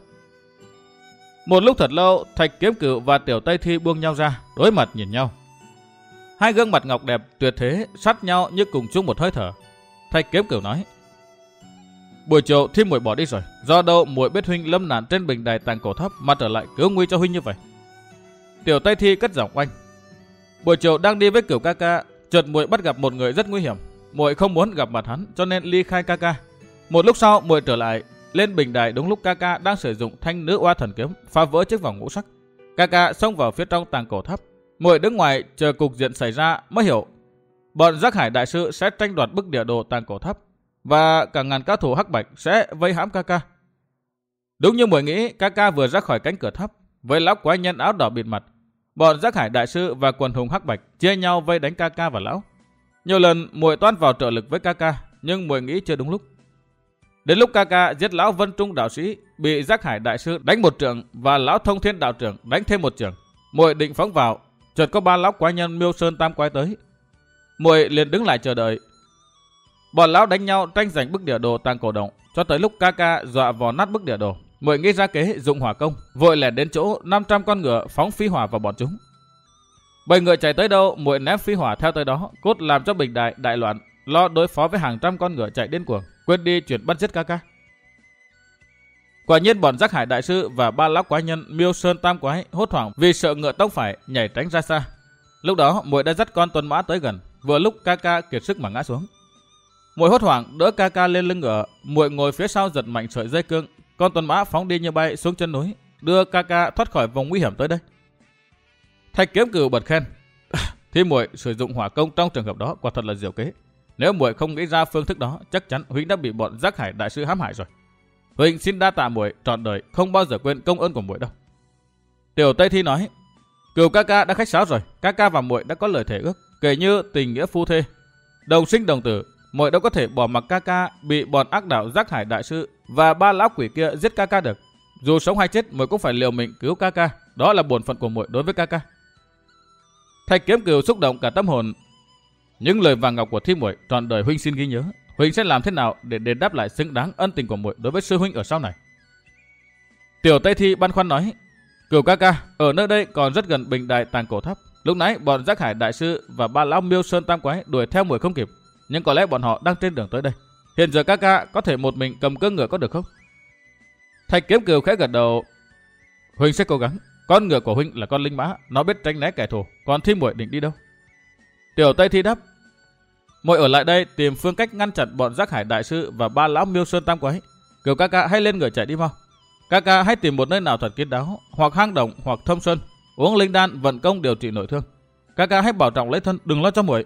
Một lúc thật lâu, Thạch Kiếm Cửu và Tiểu Tây Thi buông nhau ra, đối mặt nhìn nhau. Hai gương mặt ngọc đẹp tuyệt thế sát nhau như cùng chung một hơi thở. Thạch Kiếm Cửu nói: "Buổi chiều Thi muội bỏ đi rồi, do đâu muội biết huynh lâm nạn trên bình đài Tàng Cổ Tháp mà trở lại cứu nguy cho huynh như vậy?" Tiểu Tây Thi cất giọng oanh: "Buổi chiều đang đi với Cửu ca ca, chợt muội bắt gặp một người rất nguy hiểm. Muội không muốn gặp mặt hắn cho nên ly khai ca ca. Một lúc sau muội trở lại lên bình đài, đúng lúc ca ca đang sử dụng thanh nữ oa thần kiếm phá vỡ chiếc vòng ngũ sắc. Ca ca xông vào phía trong Tàng Cổ Tháp. Muội đứng ngoài chờ cục diện xảy ra mới hiểu bọn Giác Hải đại sư sẽ tranh đoạt bức địa đồ Tàng Cổ Tháp và cả ngàn cao thủ hắc bạch sẽ vây hãm ca ca. Đúng như muội nghĩ, ca ca vừa ra khỏi cánh cửa tháp với lão quái nhân áo đỏ bịt mặt, bọn Giác Hải đại sư và quần hùng hắc bạch chia nhau vây đánh ca ca và lão. Nhiều lần muội toan vào trợ lực với ca ca, nhưng muội nghĩ chưa đúng lúc. Đến lúc ca ca giết lão Vân Trung đạo sĩ, bị Giác Hải đại sư đánh một trượng và lão Thông Thiên đạo trưởng đánh thêm một trượng, muội định phóng vào, chợt có ba lão quái nhân Miêu Sơn Tam Quái tới. Muội liền đứng lại chờ đợi. Bọn lão đánh nhau tranh giành bức địa đồ Tàng Cổ Động, cho tới lúc ca ca dọa vò nát bức địa đồ, muội nghĩ ra kế dụng hỏa công, vội lẻn đến chỗ năm trăm con ngựa phóng phi hỏa vào bọn chúng. Bầy ngựa chạy tới đâu, muội ném phi hỏa theo tới đó, cốt làm cho bình đài đại loạn, lo đối phó với hàng trăm con ngựa chạy điên cuồng, quên đi chuyện bắt giết ca ca. Quả nhiên bọn Giác Hải đại sư và ba lão quái nhân Miêu Sơn Tam Quái hốt hoảng vì sợ ngựa tông phải nhảy tránh ra xa. Lúc đó muội đã dắt con tuần mã tới gần, vừa lúc ca ca kiệt sức mà ngã xuống. Muội hốt hoảng đỡ ca ca lên lưng ngựa, muội ngồi phía sau giật mạnh sợi dây cương, con tuần mã phóng đi như bay xuống chân núi, đưa ca ca thoát khỏi vòng nguy hiểm tới đây. Thạch Kiếm Cửu bật khen. Thi muội sử dụng hỏa công trong trường hợp đó quả thật là diệu kế. Nếu muội không nghĩ ra phương thức đó, chắc chắn huynh đã bị bọn Giác Hải đại sư hãm hại rồi. Huynh xin đa tạ muội, trọn đời không bao giờ quên công ơn của muội đâu. Tiểu Tây Thi nói. Cửu ca ca đã khách sáo rồi, ca ca và muội đã có lời thể ước, kể như tình nghĩa phu thê, đồng sinh đồng tử, muội đâu có thể bỏ mặc ca ca bị bọn ác đạo Giác Hải đại sư và ba lão quỷ kia giết ca ca được. Dù sống hay chết, muội cũng phải liều mình cứu ca ca, đó là bổn phận của muội đối với ca ca. Thạch Kiếm Cửu xúc động cả tâm hồn. Những lời vàng ngọc của Thi muội trọn đời huynh xin ghi nhớ. Huynh sẽ làm thế nào để đền đáp lại xứng đáng ân tình của muội đối với sư huynh ở sau này. Tiểu Tây Thi băn khoăn nói. Cửu ca ca, ở nơi đây còn rất gần Bình Đại Tàng Cổ Tháp. Lúc nãy bọn Giác Hải đại sư và ba lão Miêu Sơn Tam Quái đuổi theo muội không kịp, nhưng có lẽ bọn họ đang trên đường tới đây. Hiện giờ ca ca có thể một mình cầm cưỡi ngựa có được không? Thạch Kiếm Cửu khẽ gật đầu. Huynh sẽ cố gắng. Con ngựa của huynh là con linh mã, nó biết tránh né kẻ thù. Còn Thi muội định đi đâu? Tiểu Tây Thi đáp. Muội ở lại đây tìm phương cách ngăn chặn bọn Giác Hải đại sư và ba lão Miêu Sơn Tam Quái. Cửu ca ca hãy lên ngựa chạy đi mau. Ca ca hãy tìm một nơi nào thật kín đáo, hoặc hang động hoặc thông sơn, uống linh đan vận công điều trị nội thương. Ca ca hãy bảo trọng lấy thân, đừng lo cho muội.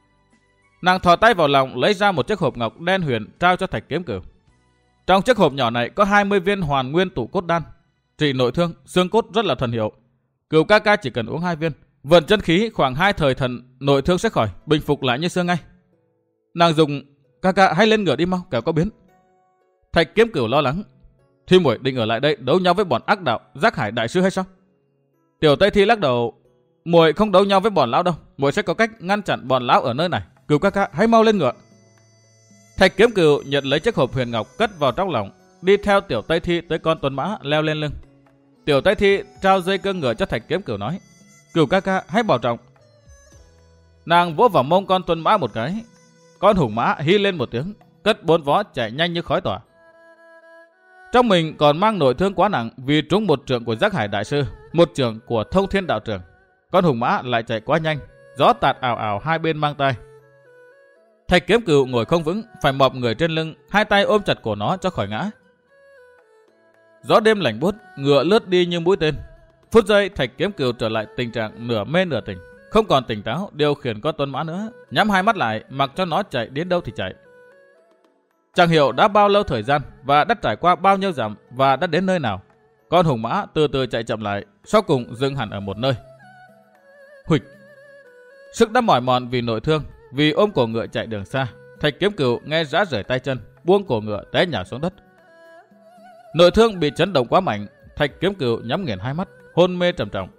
Nàng thò tay vào lòng lấy ra một chiếc hộp ngọc đen huyền trao cho Thạch Kiếm Cửu. Trong chiếc hộp nhỏ này có hai mươi viên hoàn nguyên tụ cốt đan, trị nội thương, xương cốt rất là thần hiệu. Cửu ca ca chỉ cần uống hai viên, vận chân khí khoảng hai thời thần, nội thương sẽ khỏi, bình phục lại như xưa ngay. Nàng dùng. Ca ca hãy lên ngựa đi mau, kẻo có biến. Thạch Kiếm Cửu lo lắng. Thi muội định ở lại đây đấu nhau với bọn ác đạo Giác Hải đại sư hay sao? Tiểu Tây Thi lắc đầu. Muội không đấu nhau với bọn lão đâu, muội sẽ có cách ngăn chặn bọn lão ở nơi này. Cửu ca ca hãy mau lên ngựa. Thạch Kiếm Cửu nhận lấy chiếc hộp huyền ngọc cất vào trong lòng, đi theo Tiểu Tây Thi tới con tuấn mã leo lên lưng. Tiểu Tây Thi trao dây cương ngựa cho Thạch Kiếm Cửu nói. Cửu ca ca hãy bảo trọng. Nàng vỗ vào mông con tuấn mã một cái, con hùng mã hí lên một tiếng, cất bốn vó chạy nhanh như khói tỏa. Trong mình còn mang nội thương quá nặng vì trúng một trượng của Giác Hải đại sư, một trượng của Thông Thiên đạo trưởng. Con hùng mã lại chạy quá nhanh, gió tạt ảo ảo hai bên mang tai. Thạch Kiếm Cửu ngồi không vững, phải mọp người trên lưng, hai tay ôm chặt cổ nó cho khỏi ngã. Gió đêm lạnh buốt, ngựa lướt đi như mũi tên. Phút giây Thạch Kiếm Cửu trở lại tình trạng nửa mê nửa tỉnh, không còn tỉnh táo điều khiển con tuấn mã nữa, nhắm hai mắt lại mặc cho nó chạy đến đâu thì chạy. Chẳng hiểu đã bao lâu thời gian và đã trải qua bao nhiêu dặm và đã đến nơi nào. Con hùng mã từ từ chạy chậm lại, sau cùng dừng hẳn ở một nơi. Huỵch! Sức đã mỏi mòn vì nội thương, vì ôm cổ ngựa chạy đường xa. Thạch Kiếm Cửu nghe rã rời tay chân, buông cổ ngựa té nhào xuống đất. Nội thương bị chấn động quá mạnh, Thạch Kiếm Cửu nhắm nghiền hai mắt, hôn mê trầm trọng.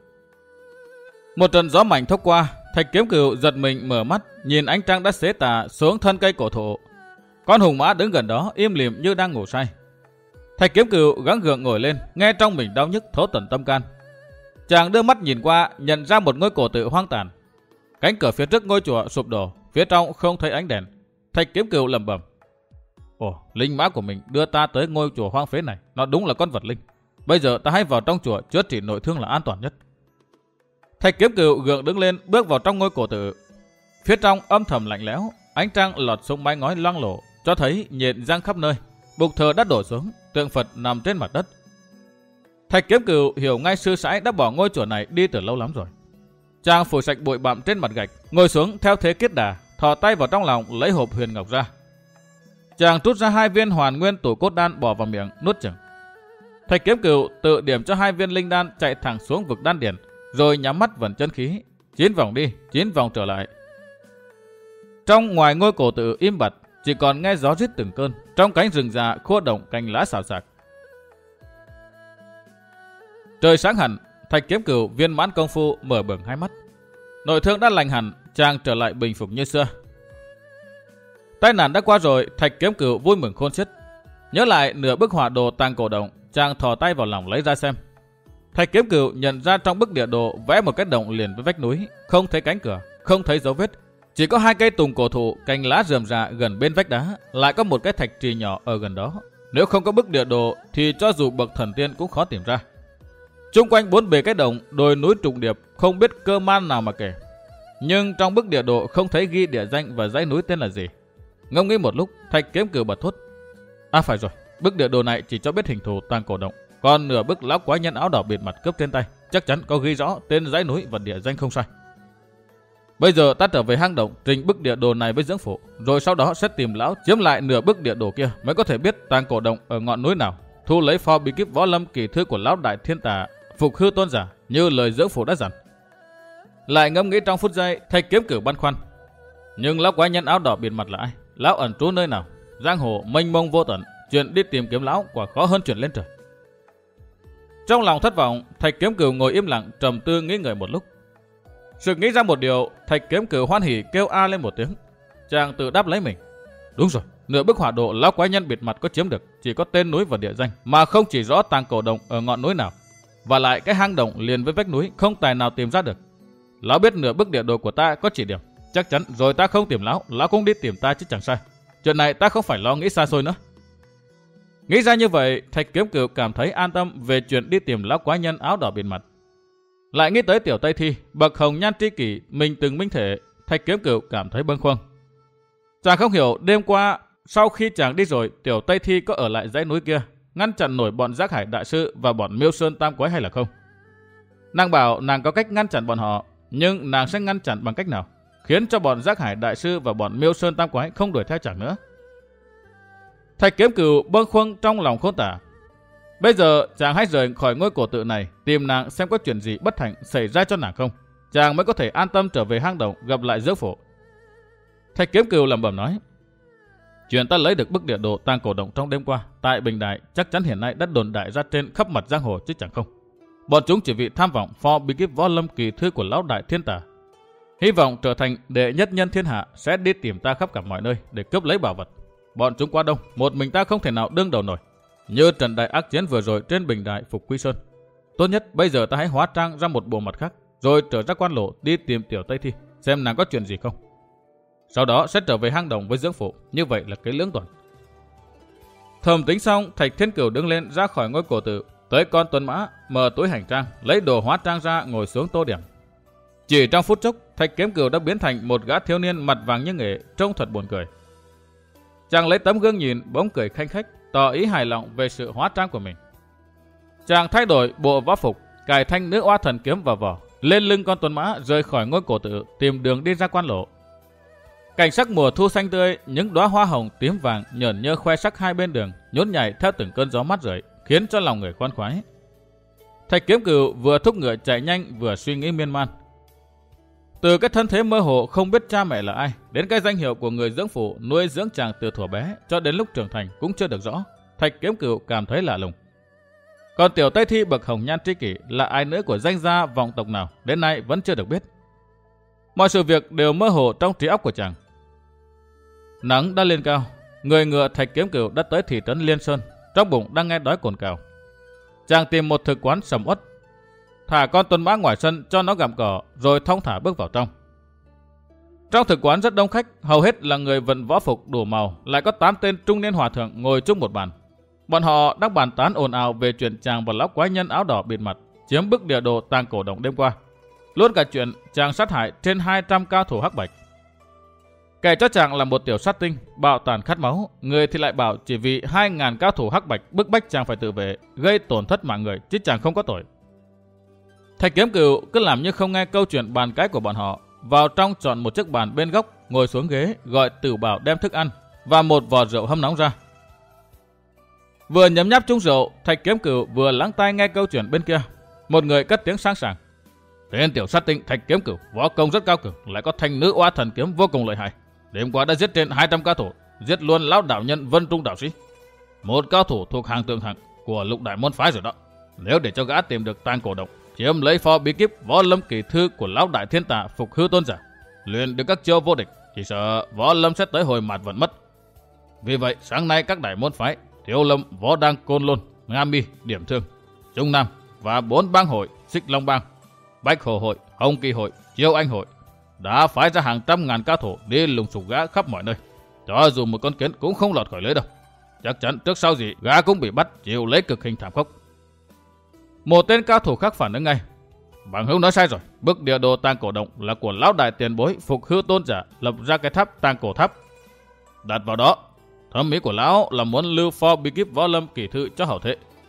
Một trận gió mạnh thốc qua, Thạch Kiếm Cửu giật mình mở mắt, nhìn ánh trăng đã xế tà xuống thân cây cổ thụ. Con hùng mã đứng gần đó im lìm như đang ngủ say. Thạch Kiếm Cửu gắng gượng ngồi lên, nghe trong mình đau nhức thấu tận tâm can. Chàng đưa mắt nhìn qua, nhận ra một ngôi cổ tự hoang tàn. Cánh cửa phía trước ngôi chùa sụp đổ, phía trong không thấy ánh đèn. Thạch Kiếm Cửu lẩm bẩm. Ồ, linh mã của mình đưa ta tới ngôi chùa hoang phế này, nó đúng là con vật linh. Bây giờ ta hãy vào trong chùa chữa trị nội thương là an toàn nhất. Thạch Kiếm Cửu gượng đứng lên, bước vào trong ngôi cổ tự. Phía trong âm thầm lạnh lẽo, ánh trăng lọt xuống mái ngói loang lổ, cho thấy nhện răng khắp nơi. Bục thờ đã đổ xuống, tượng Phật nằm trên mặt đất. Thạch Kiếm Cửu hiểu ngay sư sãi đã bỏ ngôi chùa này đi từ lâu lắm rồi. Chàng phủ sạch bụi bặm trên mặt gạch, ngồi xuống theo thế kiết đà, thò tay vào trong lòng lấy hộp huyền ngọc ra. Chàng trút ra hai viên hoàn nguyên tụ cốt đan bỏ vào miệng nuốt chừng. Thạch Kiếm Cửu tự điểm cho hai viên linh đan chạy thẳng xuống vực đan điền, rồi nhắm mắt vận chân khí, chín vòng đi, chín vòng trở lại. Trong ngoài ngôi cổ tự im bặt, chỉ còn nghe gió rít từng cơn, trong cánh rừng già khô động cành lá xào xạc. Trời sáng hẳn, Thạch Kiếm Cửu viên mãn công phu mở bừng hai mắt. Nội thương đã lành hẳn, chàng trở lại bình phục như xưa. Tai nạn đã qua rồi, Thạch Kiếm Cửu vui mừng khôn xiết. Nhớ lại nửa bức họa đồ tàng cổ động, chàng thò tay vào lòng lấy ra xem. Thạch Kiếm Cửu nhận ra trong bức địa đồ vẽ một cái động liền với vách núi, không thấy cánh cửa, không thấy dấu vết, chỉ có hai cây tùng cổ thụ cành lá rườm rà gần bên vách đá, lại có một cái thạch trì nhỏ ở gần đó. Nếu không có bức địa đồ thì cho dù bậc thần tiên cũng khó tìm ra. Chung quanh bốn bề cái động, đồi núi trùng điệp, không biết cơ man nào mà kể. Nhưng trong bức địa đồ không thấy ghi địa danh và dãy núi tên là gì. Ngẫm nghĩ một lúc, Thạch Kiếm Cửu bật thốt. À phải rồi, bức địa đồ này chỉ cho biết hình thù tàng cổ động, Còn nửa bức lão quái nhân áo đỏ bịt mặt cướp trên tay chắc chắn có ghi rõ tên dãy núi và địa danh không sai. Bây giờ ta trở về hang động trình bức địa đồ này với dưỡng phụ, rồi sau đó sẽ tìm lão chiếm lại nửa bức địa đồ kia mới có thể biết tàng cổ động ở ngọn núi nào, thu lấy pho bí kíp võ lâm kỳ thư của lão đại thiên tà Phục Hư Tôn giả như lời dưỡng phụ đã dặn. Lại ngẫm nghĩ trong phút giây, Thạch Kiếm Cửu băn khoăn. Nhưng lão quái nhân áo đỏ bịt mặt là ai? Lão ẩn trú nơi nào? Giang hồ mênh mông vô tận, chuyện đi tìm kiếm lão quả khó hơn chuyện lên trời. Trong lòng thất vọng, Thạch Kiếm Cửu ngồi im lặng trầm tư nghĩ ngợi một lúc. Sực nghĩ ra một điều, Thạch Kiếm Cửu hoan hỉ kêu a lên một tiếng. Chàng tự đáp lấy mình. Đúng rồi, nửa bức họa độ lão quái nhân bịt mặt có chiếm được chỉ có tên núi và địa danh, mà không chỉ rõ tàng cổ động ở ngọn núi nào. Và lại cái hang động liền với vách núi không tài nào tìm ra được. Lão biết nửa bức địa đồ của ta có chỉ điểm, chắc chắn rồi ta không tìm lão, lão cũng đi tìm ta chứ chẳng sai. Chuyện này ta không phải lo nghĩ xa xôi nữa. Nghĩ ra như vậy, Thạch Kiếm Cửu cảm thấy an tâm về chuyện đi tìm lão quái nhân áo đỏ bịt mặt. Lại nghĩ tới Tiểu Tây Thi, bậc hồng nhan tri kỷ mình từng minh thể, Thạch Kiếm Cửu cảm thấy bâng khuâng. Chàng không hiểu đêm qua sau khi chàng đi rồi, Tiểu Tây Thi có ở lại dãy núi kia, ngăn chặn nổi bọn Giác Hải Đại Sư và bọn Miêu Sơn Tam Quái hay là không. Nàng bảo nàng có cách ngăn chặn bọn họ, nhưng nàng sẽ ngăn chặn bằng cách nào, khiến cho bọn Giác Hải Đại Sư và bọn Miêu Sơn Tam Quái không đuổi theo chàng nữa. Thạch Kiếm Cửu bâng khuâng trong lòng khôn tả. Bây giờ chàng hãy rời khỏi ngôi cổ tự này, tìm nàng xem có chuyện gì bất hạnh xảy ra cho nàng không, chàng mới có thể an tâm trở về hang động gặp lại dưỡng phụ. Thạch Kiếm Cửu lẩm bẩm nói. Chuyện ta lấy được bức địa đồ tàng cổ động trong đêm qua tại Bình Đại chắc chắn hiện nay đã đồn đại ra trên khắp mặt giang hồ chứ chẳng không. Bọn chúng chỉ vì tham vọng pho bí kíp võ lâm kỳ thư của lão đại thiên tà, hy vọng trở thành đệ nhất nhân thiên hạ, sẽ đi tìm ta khắp cả mọi nơi để cướp lấy bảo vật. Bọn chúng quá đông, một mình ta không thể nào đương đầu nổi, như trận đại ác chiến vừa rồi trên Bình Đại Phục Quy Sơn. Tốt nhất bây giờ ta hãy hóa trang ra một bộ mặt khác, rồi trở ra quan lộ đi tìm Tiểu Tây Thi xem nàng có chuyện gì không. Sau đó sẽ trở về hang động với dưỡng phụ, như vậy là cái lưỡng toàn. Thầm tính xong, Thạch Thiên Cửu đứng lên ra khỏi ngôi cổ tự, tới con tuấn mã, mở túi hành trang, lấy đồ hóa trang ra ngồi xuống tô điểm. Chỉ trong phút chốc, Thạch Kiếm Cửu đã biến thành một gã thiếu niên mặt vàng như nghệ, trông thật buồn cười. Chàng lấy tấm gương nhìn, bỗng cười khanh khách, tỏ ý hài lòng về sự hóa trang của mình. Chàng thay đổi bộ võ phục, cài thanh nữ oa thần kiếm vào vỏ, lên lưng con tuấn mã rời khỏi ngôi cổ tự, tìm đường đi ra quan lộ. Cảnh sắc mùa thu xanh tươi, những đóa hoa hồng tím vàng nhởn nhơ khoe sắc hai bên đường, nhốn nhảy theo từng cơn gió mát rượi, khiến cho lòng người khoan khoái. Thạch Kiếm Cửu vừa thúc ngựa chạy nhanh vừa suy nghĩ miên man. Từ cái thân thế mơ hồ không biết cha mẹ là ai, đến cái danh hiệu của người dưỡng phụ nuôi dưỡng chàng từ thuở bé cho đến lúc trưởng thành cũng chưa được rõ, Thạch Kiếm Cửu cảm thấy lạ lùng. Còn Tiểu Tây Thi bậc hồng nhan tri kỷ là ai nữa của danh gia vọng tộc nào, đến nay vẫn chưa được biết. Mọi sự việc đều mơ hồ trong trí óc của chàng. Nắng đã lên cao, người ngựa Thạch Kiếm Cửu đã tới thị trấn Liên Sơn, trong bụng đang nghe đói cồn cào. Chàng tìm một thực quán sầm uất, thả con tuấn mã ngoài sân cho nó gặm cỏ, rồi thong thả bước vào trong. Trong thực quán rất đông khách, hầu hết là người vận võ phục đủ màu, lại có tám tên trung niên hòa thượng ngồi chung một bàn. Bọn họ đang bàn tán ồn ào về chuyện chàng và lão quái nhân áo đỏ bịt mặt chiếm bức địa đồ tàng cổ động đêm qua, luôn cả chuyện chàng sát hại trên hai trăm cao thủ hắc bạch. Kẻ cho chàng là một tiểu sát tinh, bạo tàn khát máu, người thì lại bảo chỉ vì hai ngàn cao thủ hắc bạch bức bách chàng phải tự vệ, gây tổn thất mạng người, chứ chàng không có tội. Thạch Kiếm Cửu cứ làm như không nghe câu chuyện bàn cãi của bọn họ, vào trong chọn một chiếc bàn bên góc, ngồi xuống ghế, gọi Tử Bảo đem thức ăn và một vò rượu hâm nóng ra. Vừa nhấm nháp chung rượu, Thạch Kiếm Cửu vừa lắng tai nghe câu chuyện bên kia. Một người cất tiếng sang sảng. Tên tiểu sát tinh Thạch Kiếm Cửu võ công rất cao cường, lại có thanh nữ oa thần kiếm vô cùng lợi hại. Đêm qua đã giết trên hai trăm cao thủ, giết luôn lão đạo nhân Vân Trung đạo sĩ, một cao thủ thuộc hàng thượng hạng của lục đại môn phái rồi đó. Nếu để cho gã tìm được tàng cổ động, chiếm lấy pho bí kíp võ lâm kỳ thư của lão đại thiên tà Phục Hư Tôn giả, luyện được các chiêu vô địch, chỉ sợ võ lâm sẽ tới hồi mạt vận mất. Vì vậy sáng nay các đại môn phái Thiếu Lâm, Võ Đăng, Côn Lôn, Nga Mi, Điểm Thương, Trung Nam và bốn bang hội Xích Long Bang, Bách Hồ Hội, Hồng Kỳ Hội, Chiêu Anh Hội đã phái ra hàng trăm ngàn cao thủ đi lùng sục gã khắp mọi nơi. Cho dù một con kiến cũng không lọt khỏi lưới đâu. Chắc chắn trước sau gì gã cũng bị bắt chịu lấy cực hình thảm khốc. Một tên cao thủ khác phản ứng ngay. Bằng hữu nói sai rồi, bức địa đồ tàng cổ động là của lão đại tiền bối Phục Hư Tôn giả lập ra cái tháp tàng cổ tháp. Đặt vào đó, thẩm mỹ của lão là muốn lưu pho bí kíp võ lâm kỳ thư cho hậu thế.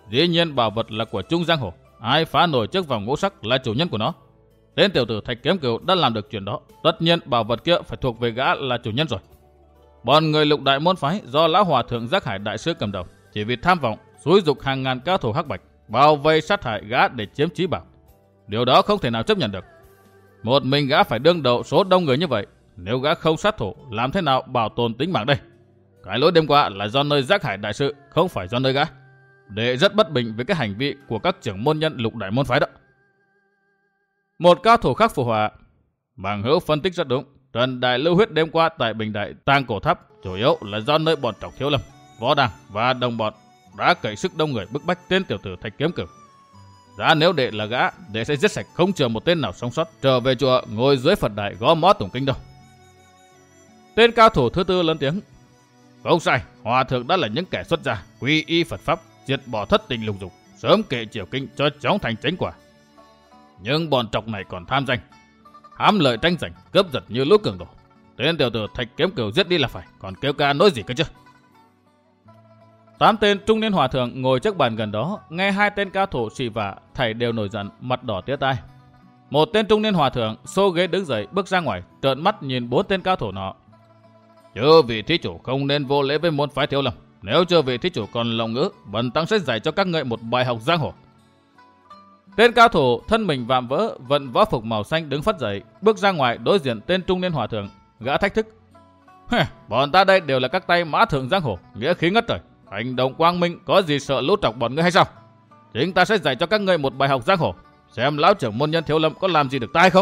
Dĩ nhiên bảo vật là của Trung Giang Hồ, ai phá nổi trước vòng ngũ sắc là chủ nhân của nó. Tên tiểu tử Thạch Kiếm Cửu đã làm được chuyện đó, tất nhiên bảo vật kia phải thuộc về gã là chủ nhân rồi. Bọn người Lục Đại môn phái do lão hòa thượng Giác Hải đại sư cầm đầu, chỉ vì tham vọng xúi dục hàng ngàn cao thủ hắc bạch bao vây sát hại gã để chiếm trí bảo. Điều đó không thể nào chấp nhận được. Một mình gã phải đương đầu số đông người như vậy, nếu gã không sát thủ, làm thế nào bảo tồn tính mạng đây? Cái lỗi đêm qua là do nơi Giác Hải đại sư, không phải do nơi gã. Đệ rất bất bình với cái hành vi của các trưởng môn nhân Lục Đại môn phái đó. Một cao thủ khác phụ họa: Bằng hữu phân tích rất đúng. Trận đại lưu huyết đêm qua tại Bình Đại Tang Cổ Tháp chủ yếu là do nơi bọn Trọc Thiếu Lâm, Võ Đăng và đồng bọn đã cậy sức đông người bức bách tên tiểu tử Thạch Kiếm Cửu. Giá nếu đệ là gã, đệ sẽ giết sạch không chừa một tên nào sống sót, trở về chùa ngồi dưới Phật đài gõ mõ tụng kinh đâu. Tên cao thủ thứ tư lớn tiếng: Không sai, hòa thượng đã là những kẻ xuất gia, quy y Phật pháp, diệt bỏ thất tình lục dục, sớm kệ triều kinh cho chóng thành chánh quả. Nhưng bọn Trọc này còn tham danh, hám lợi tranh giành, cướp giật như lũ cường đồ. Tên tiểu tử Thạch Kiếm Cửu giết đi là phải, còn kêu ca nói gì cơ chứ? Tám tên trung niên hòa thượng ngồi trước bàn gần đó, nghe hai tên cao thủ xì vả, thảy đều nổi giận, mặt đỏ tía tai. Một tên trung niên hòa thượng xô ghế đứng dậy bước ra ngoài, trợn mắt nhìn bốn tên cao thủ nọ. Chư vị thí chủ không nên vô lễ với môn phái Thiếu Lâm. Nếu chư vị thí chủ còn lòng ngữ, bần tăng sẽ dạy cho các ngươi một bài học giang hồ. Tên cao thủ thân mình vạm vỡ, vận võ phục màu xanh đứng phất dậy, bước ra ngoài đối diện tên trung niên hòa thượng, gã thách thức: Bọn ta đây đều là các tay mã thượng giang hồ, nghĩa khí ngất trời, hành động quang minh, có gì sợ lũ Trọc bọn ngươi hay sao? Chính ta sẽ dạy cho các ngươi một bài học giang hồ, xem lão trưởng môn nhân Thiếu Lâm có làm gì được ta hay không.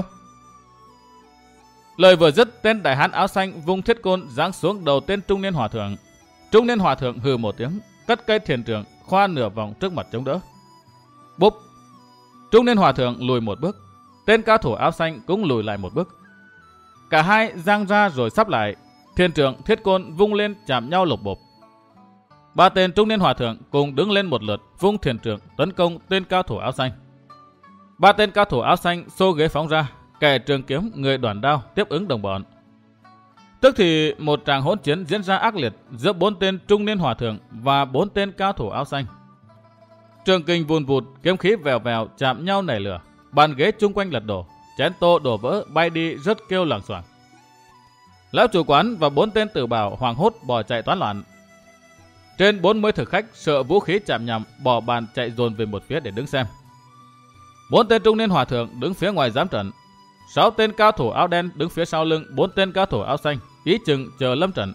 Lời vừa dứt, tên đại hán áo xanh vung thiết côn giáng xuống đầu tên trung niên hòa thượng. Trung niên hòa thượng hừ một tiếng, cất cây thiền trượng khoa nửa vòng trước mặt chống đỡ. Bốp! Trung niên hòa thượng lùi một bước, tên cao thủ áo xanh cũng lùi lại một bước. Cả hai giang ra rồi sắp lại, thiền trượng thiết côn vung lên chạm nhau lục bộp. Ba tên trung niên hòa thượng cùng đứng lên một lượt, vung thiền trượng tấn công tên cao thủ áo xanh. Ba tên cao thủ áo xanh xô ghế phóng ra, kẻ trường kiếm người đoản đao tiếp ứng đồng bọn. Tức thì một tràng hỗn chiến diễn ra ác liệt giữa bốn tên trung niên hòa thượng và bốn tên cao thủ áo xanh. Trường kình vùn vụt, kiếm khí vèo vèo chạm nhau nảy lửa, bàn ghế chung quanh lật đổ, chén tô đổ vỡ bay đi rất kêu loảng xoảng. Lão chủ quán và bốn tên tử bảo hoảng hốt bỏ chạy toán loạn. Trên bốn mươi thực khách sợ vũ khí chạm nhằm, bỏ bàn chạy dồn về một phía để đứng xem. Bốn tên trung niên hòa thượng đứng phía ngoài giám trận, sáu tên cao thủ áo đen đứng phía sau lưng bốn tên cao thủ áo xanh, ý chừng chờ lâm trận.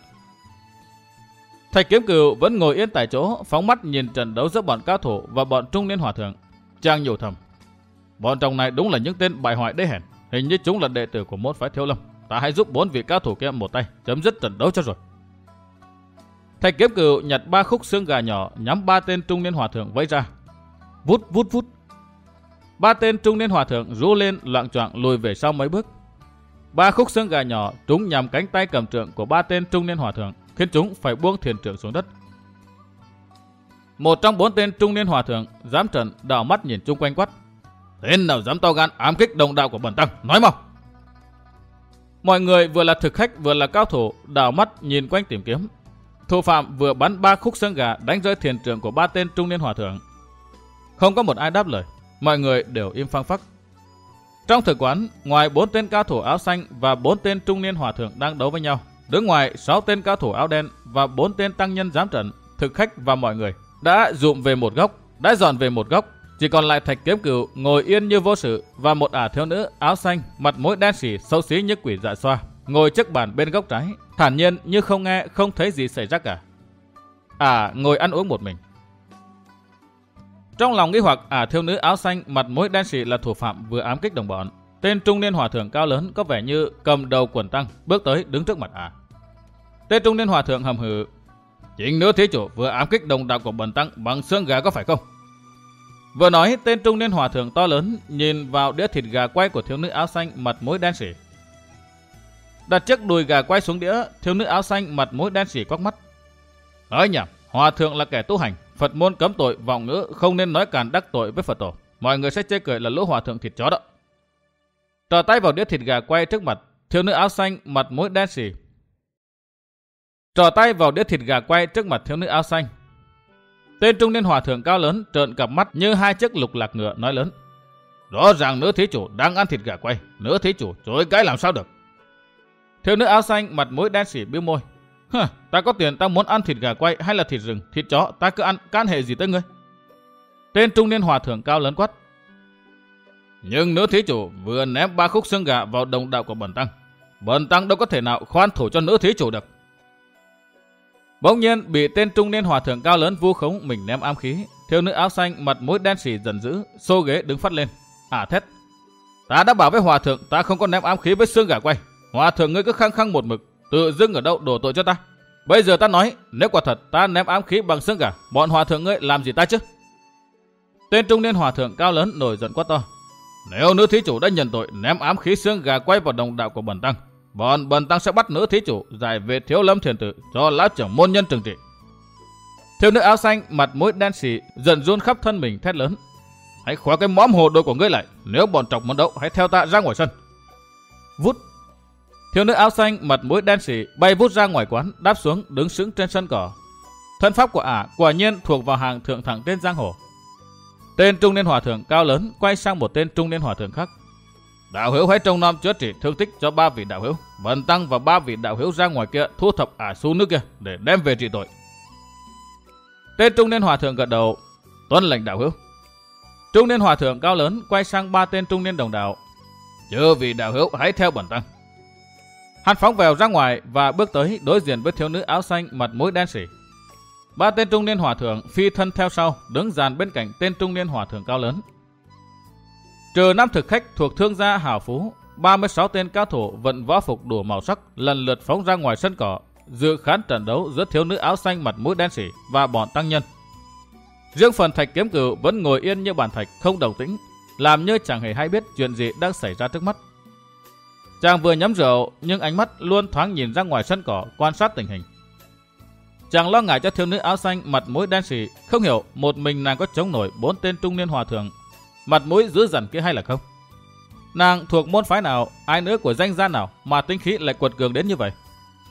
Thạch Kiếm Cửu vẫn ngồi yên tại chỗ, phóng mắt nhìn trận đấu giữa bọn cao thủ và bọn trung niên hòa thượng. Chàng nhủ thầm: Bọn trong này đúng là những tên bại hoại đê hèn, hình như chúng là đệ tử của môn phái Thiếu Lâm. Ta hãy giúp bốn vị cao thủ kia một tay chấm dứt trận đấu cho rồi. Thạch Kiếm Cửu nhặt ba khúc xương gà nhỏ nhắm ba tên trung niên hòa thượng vẫy ra. Vút vút vút. Ba tên trung niên hòa thượng rú lên loạng choạng lùi về sau mấy bước. Ba khúc xương gà nhỏ trúng nhằm cánh tay cầm trượng của ba tên trung niên hòa thượng, khiến chúng phải buông thiền trượng xuống đất. Một trong bốn tên trung niên hòa thượng giám trận đảo mắt nhìn chung quanh quát: Tên nào dám to gan ám kích đồng đạo của bần tăng, nói mau! Mọi người vừa là thực khách vừa là cao thủ, đảo mắt nhìn quanh tìm kiếm. Thủ phạm vừa bắn ba khúc xương gà đánh rơi thiền trượng của ba tên trung niên hòa thượng. Không có một ai đáp lời, mọi người đều im phăng phắc. Trong thực quán, ngoài bốn tên cao thủ áo xanh và bốn tên trung niên hòa thượng đang đấu với nhau, đứng ngoài sáu tên cao thủ áo đen và bốn tên tăng nhân giám trận, thực khách và mọi người đã dụm về một góc, đã dọn về một góc, chỉ còn lại Thạch Kiếm Cửu ngồi yên như vô sự và một ả thiếu nữ áo xanh, mặt mũi đen xỉ xấu xí như quỷ dạ xoa, ngồi trước bàn bên góc trái, thản nhiên như không nghe không thấy gì xảy ra cả. Ả ngồi ăn uống một mình. Trong lòng nghi hoặc, ả thiếu nữ áo xanh mặt mũi đen xỉ là thủ phạm vừa ám kích đồng bọn. Tên trung niên hòa thượng cao lớn có vẻ như cầm đầu quần tăng bước tới đứng trước mặt ả. Tên trung niên hòa thượng hầm hừ: Chính nữ thí chủ vừa ám kích đồng đạo của bần tăng bằng xương gà có phải không? Vừa nói, tên trung niên hòa thượng to lớn nhìn vào đĩa thịt gà quay của thiếu nữ áo xanh mặt mũi đen xỉ. Đặt chiếc đùi gà quay xuống đĩa, thiếu nữ áo xanh mặt mũi đen xỉ quắc mắt: Nói nhảm, hòa thượng là kẻ tu hành, Phật môn cấm tội vọng ngữ, không nên nói càn đắc tội với Phật tổ. Mọi người sẽ chê cười là lũ hòa thượng thịt chó đó. Trò tay vào đĩa thịt gà quay trước mặt, thiếu nữ áo xanh mặt mũi đen xỉ. Trò tay vào đĩa thịt gà quay trước mặt thiếu nữ áo xanh. Tên trung niên hòa thượng cao lớn trợn cặp mắt như hai chiếc lục lạc ngựa nói lớn. Rõ ràng nữ thí chủ đang ăn thịt gà quay, nữ thí chủ chối cái làm sao được? Thiếu nữ áo xanh mặt mũi đen xỉ bĩu môi. Hừ, ta có tiền ta muốn ăn thịt gà quay hay là thịt rừng, thịt chó, ta cứ ăn, can hệ gì tới ngươi? Tên trung niên hòa thượng cao lớn quát. Nhưng nữ thí chủ vừa ném ba khúc xương gà vào đồng đạo của bần tăng, bần tăng đâu có thể nào khoan thủ cho nữ thí chủ được. Bỗng nhiên bị tên trung niên hòa thượng cao lớn vu khống mình ném ám khí. Thiếu nữ áo xanh mặt mũi đen xỉ giận dữ, xô ghế đứng phát lên, ả thét. Ta đã bảo với hòa thượng ta không có ném ám khí với xương gà quay. Hòa thượng ngươi cứ khăng khăng một mực, tự dưng ở đâu đổ tội cho ta. Bây giờ ta nói, nếu quả thật ta ném ám khí bằng xương gà, bọn hòa thượng ngươi làm gì ta chứ? Tên trung niên hòa thượng cao lớn nổi giận quát to. Nếu nữ thí chủ đã nhận tội ném ám khí xương gà quay vào đồng đạo của bần tăng, bọn bần tăng sẽ bắt nữ thí chủ giải về Thiếu Lâm Thiền Tự cho lão trưởng môn nhân trừng trị. Thiếu nữ áo xanh mặt mũi đen xì giận run khắp thân mình thét lớn. Hãy khóa cái mõm hồ đồ của ngươi lại, nếu bọn trọc muốn đấu hãy theo ta ra ngoài sân. Vút. Thiếu nữ áo xanh mặt mũi đen xỉ bay vút ra ngoài quán, đáp xuống đứng sững trên sân cỏ. Thân pháp của ả quả nhiên thuộc vào hàng thượng thẳng trên giang hồ. Tên trung niên hòa thượng cao lớn quay sang một tên trung niên hòa thượng khác. Đạo hữu hãy trông nom chữa trị thương tích cho ba vị đạo hữu. Bần tăng và ba vị đạo hữu ra ngoài kia thu thập ả su nước kia để đem về trị tội. Tên trung niên hòa thượng gật đầu. Tuân lệnh đạo hữu. Trung niên hòa thượng cao lớn quay sang ba tên trung niên đồng đạo. Chư vị đạo hữu hãy theo bần tăng. Hắn phóng vèo ra ngoài và bước tới đối diện với thiếu nữ áo xanh mặt mũi đen xỉ. Ba tên trung niên hòa thượng phi thân theo sau, đứng dàn bên cạnh tên trung niên hòa thượng cao lớn. Trừ năm thực khách thuộc thương gia hào phú, ba mươi sáu tên cao thủ vận võ phục đủ màu sắc lần lượt phóng ra ngoài sân cỏ, dự khán trận đấu giữa thiếu nữ áo xanh mặt mũi đen xỉ và bọn tăng nhân. Riêng phần Thạch Kiếm Cửu vẫn ngồi yên như bàn thạch không động tĩnh, làm như chẳng hề hay biết chuyện gì đang xảy ra trước mắt. Chàng vừa nhắm rượu nhưng ánh mắt luôn thoáng nhìn ra ngoài sân cỏ quan sát tình hình. Chàng lo ngại cho thiếu nữ áo xanh mặt mũi đen xỉ, không hiểu một mình nàng có chống nổi bốn tên trung niên hòa thượng mặt mũi dữ dằn kia hay là không. Nàng thuộc môn phái nào, ai nữa của danh gia nào mà tinh khí lại quật cường đến như vậy?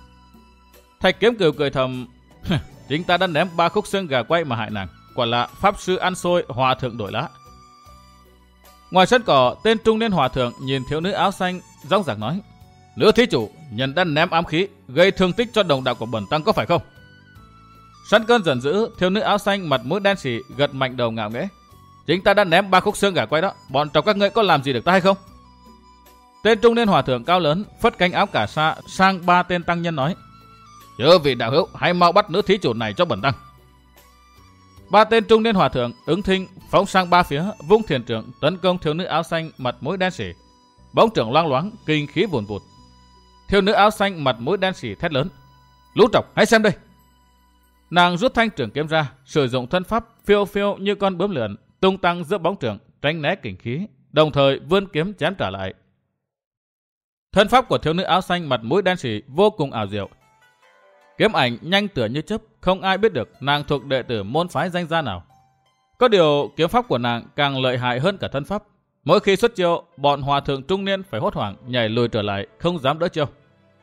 Thạch Kiếm Cửu cười thầm. Chính ta đã ném ba khúc xương gà quay mà hại nàng, quả là pháp sư ăn xôi hòa thượng đổi lá. Ngoài sân cỏ, tên trung niên hòa thượng nhìn thiếu nữ áo xanh dõng dạc nói. Nữ thí chủ nhân đã ném ám khí gây thương tích cho đồng đạo của bần tăng có phải không? Sẵn cơn giận dữ, thiếu nữ áo xanh mặt mũi đen xỉ gật mạnh đầu ngạo nghễ. Chính ta đã ném ba khúc xương gà quay đó, bọn trọc các ngươi có làm gì được ta hay không? Tên trung niên hòa thượng cao lớn phất cánh áo cà sa sang ba tên tăng nhân nói. Chư vị đạo hữu hãy mau bắt nữ thí chủ này cho bần tăng. Ba tên trung niên hòa thượng ứng thinh phóng sang ba phía, vung thiền trượng tấn công thiếu nữ áo xanh mặt mũi đen xỉ. Bóng trưởng loang loáng, kinh khí vùn vụt. Thiếu nữ áo xanh mặt mũi đen xỉ thét lớn. Lũ trọc hãy xem đây. Nàng rút thanh trường kiếm ra, sử dụng thân pháp phiêu phiêu như con bướm lượn, tung tăng giữa bóng trưởng, tránh né kình khí, đồng thời vươn kiếm chém trả lại. Thân pháp của thiếu nữ áo xanh mặt mũi đen xỉ vô cùng ảo diệu. Kiếm ảnh nhanh tựa như chớp, không ai biết được nàng thuộc đệ tử môn phái danh gia nào. Có điều kiếm pháp của nàng càng lợi hại hơn cả thân pháp. Mỗi khi xuất chiêu, bọn hòa thượng trung niên phải hốt hoảng nhảy lùi trở lại, không dám đỡ chiêu.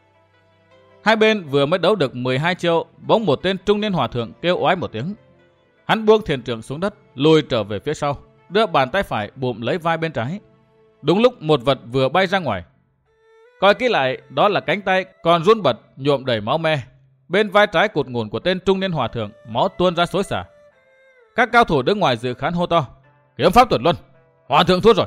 Hai bên vừa mới đấu được mười hai chiêu, bỗng một tên trung niên hòa thượng kêu oái một tiếng. Hắn buông thiền trượng xuống đất, lùi trở về phía sau, đưa bàn tay phải bụm lấy vai bên trái. Đúng lúc một vật vừa bay ra ngoài. Coi kỹ lại, đó là cánh tay còn run bật nhuộm đầy máu me. Bên vai trái cụt ngủn của tên trung niên hòa thượng, máu tuôn ra xối xả. Các cao thủ đứng ngoài dự khán hô to. Kiếm pháp tuyệt luân, hòa thượng thua rồi.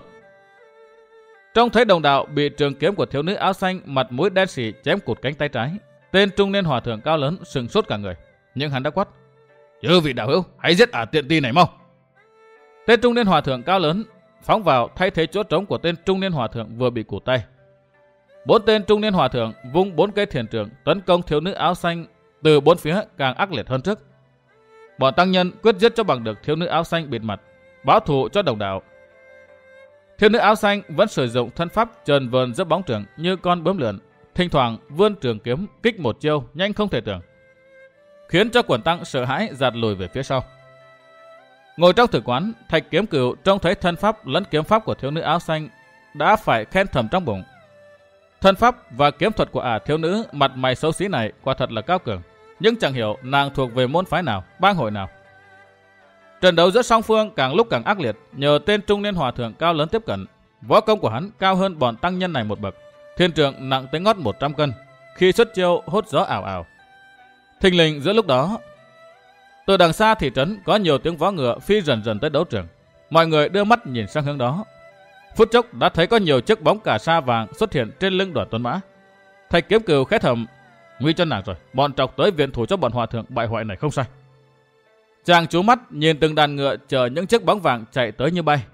Trông thấy đồng đạo bị trường kiếm của thiếu nữ áo xanh mặt mũi đen xỉ chém cụt cánh tay trái, tên trung niên hòa thượng cao lớn sừng sốt cả người, nhưng hắn đã quát. Chư vị đạo hữu, hãy giết ả tiện ti này mau. Tên trung niên hòa thượng cao lớn phóng vào thay thế chỗ trống của tên trung niên hòa thượng vừa bị cụt tay. Bốn tên trung niên hòa thượng vung bốn cây thiền trượng tấn công thiếu nữ áo xanh từ bốn phía càng ác liệt hơn trước. Bọn tăng nhân quyết giết cho bằng được thiếu nữ áo xanh bịt mặt, báo thù cho đồng đạo. Thiếu nữ áo xanh vẫn sử dụng thân pháp chờn vờn giữa bóng trường như con bướm lượn, thỉnh thoảng vươn trường kiếm kích một chiêu nhanh không thể tưởng, khiến cho quần tăng sợ hãi giạt lùi về phía sau. Ngồi trong tử quán, Thạch Kiếm Cửu trông thấy thân pháp lẫn kiếm pháp của thiếu nữ áo xanh đã phải khen thầm trong bụng. Thân pháp và kiếm thuật của ả thiếu nữ mặt mày xấu xí này quả thật là cao cường, nhưng chẳng hiểu nàng thuộc về môn phái nào, bang hội nào. Trận đấu giữa song phương càng lúc càng ác liệt, nhờ tên trung niên hòa thượng cao lớn tiếp cận. Võ công của hắn cao hơn bọn tăng nhân này một bậc. Thiên trượng nặng tới ngót một trăm cân, khi xuất chiêu hốt gió ảo ảo. Thình lình giữa lúc đó, từ đằng xa thị trấn có nhiều tiếng vó ngựa phi dần dần tới đấu trường. Mọi người đưa mắt nhìn sang hướng đó. Phút chốc đã thấy có nhiều chiếc bóng cà sa vàng xuất hiện trên lưng đoàn tuấn mã. Thạch Kiếm Cừu khẽ thầm, nguy cho nàng rồi, bọn trọc tới viện thủ cho bọn hòa thượng bại hoại này không sai. Chàng chú mắt nhìn từng đàn ngựa chờ những chiếc bóng vàng chạy tới như bay.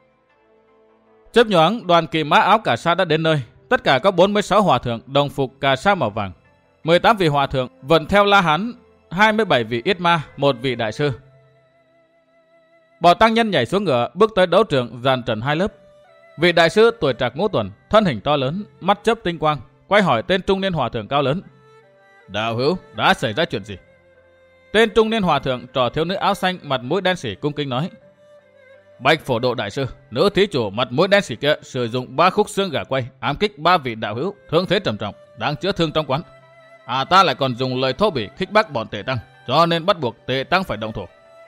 Chớp nhoáng, đoàn kỳ mã áo cà sa đã đến nơi. Tất cả có bốn mươi sáu hòa thượng đồng phục cà sa màu vàng, mười tám vị hòa thượng vận theo La Hán, hai mươi bảy vị yết ma, một vị đại sư. Bọn tăng nhân nhảy xuống ngựa, bước tới đấu trường dàn trận hai lớp. Vị đại sư tuổi trạc ngũ tuần, thân hình to lớn, mắt chớp tinh quang, quay hỏi tên trung niên hòa thượng cao lớn: đạo hữu, đã xảy ra chuyện gì? Tên trung niên hòa thượng trò thiếu nữ áo xanh mặt mũi đen sỉ cung kính nói: Bạch Phổ Độ đại sư, nữ thí chủ mặt mũi đen sỉ kia sử dụng ba khúc xương gà quay ám kích ba vị đạo hữu, thương thế trầm trọng, đang chữa thương trong quán. À ta lại còn dùng lời thô bỉ khích bác bọn tề tăng, cho nên bắt buộc tề tăng phải động thủ.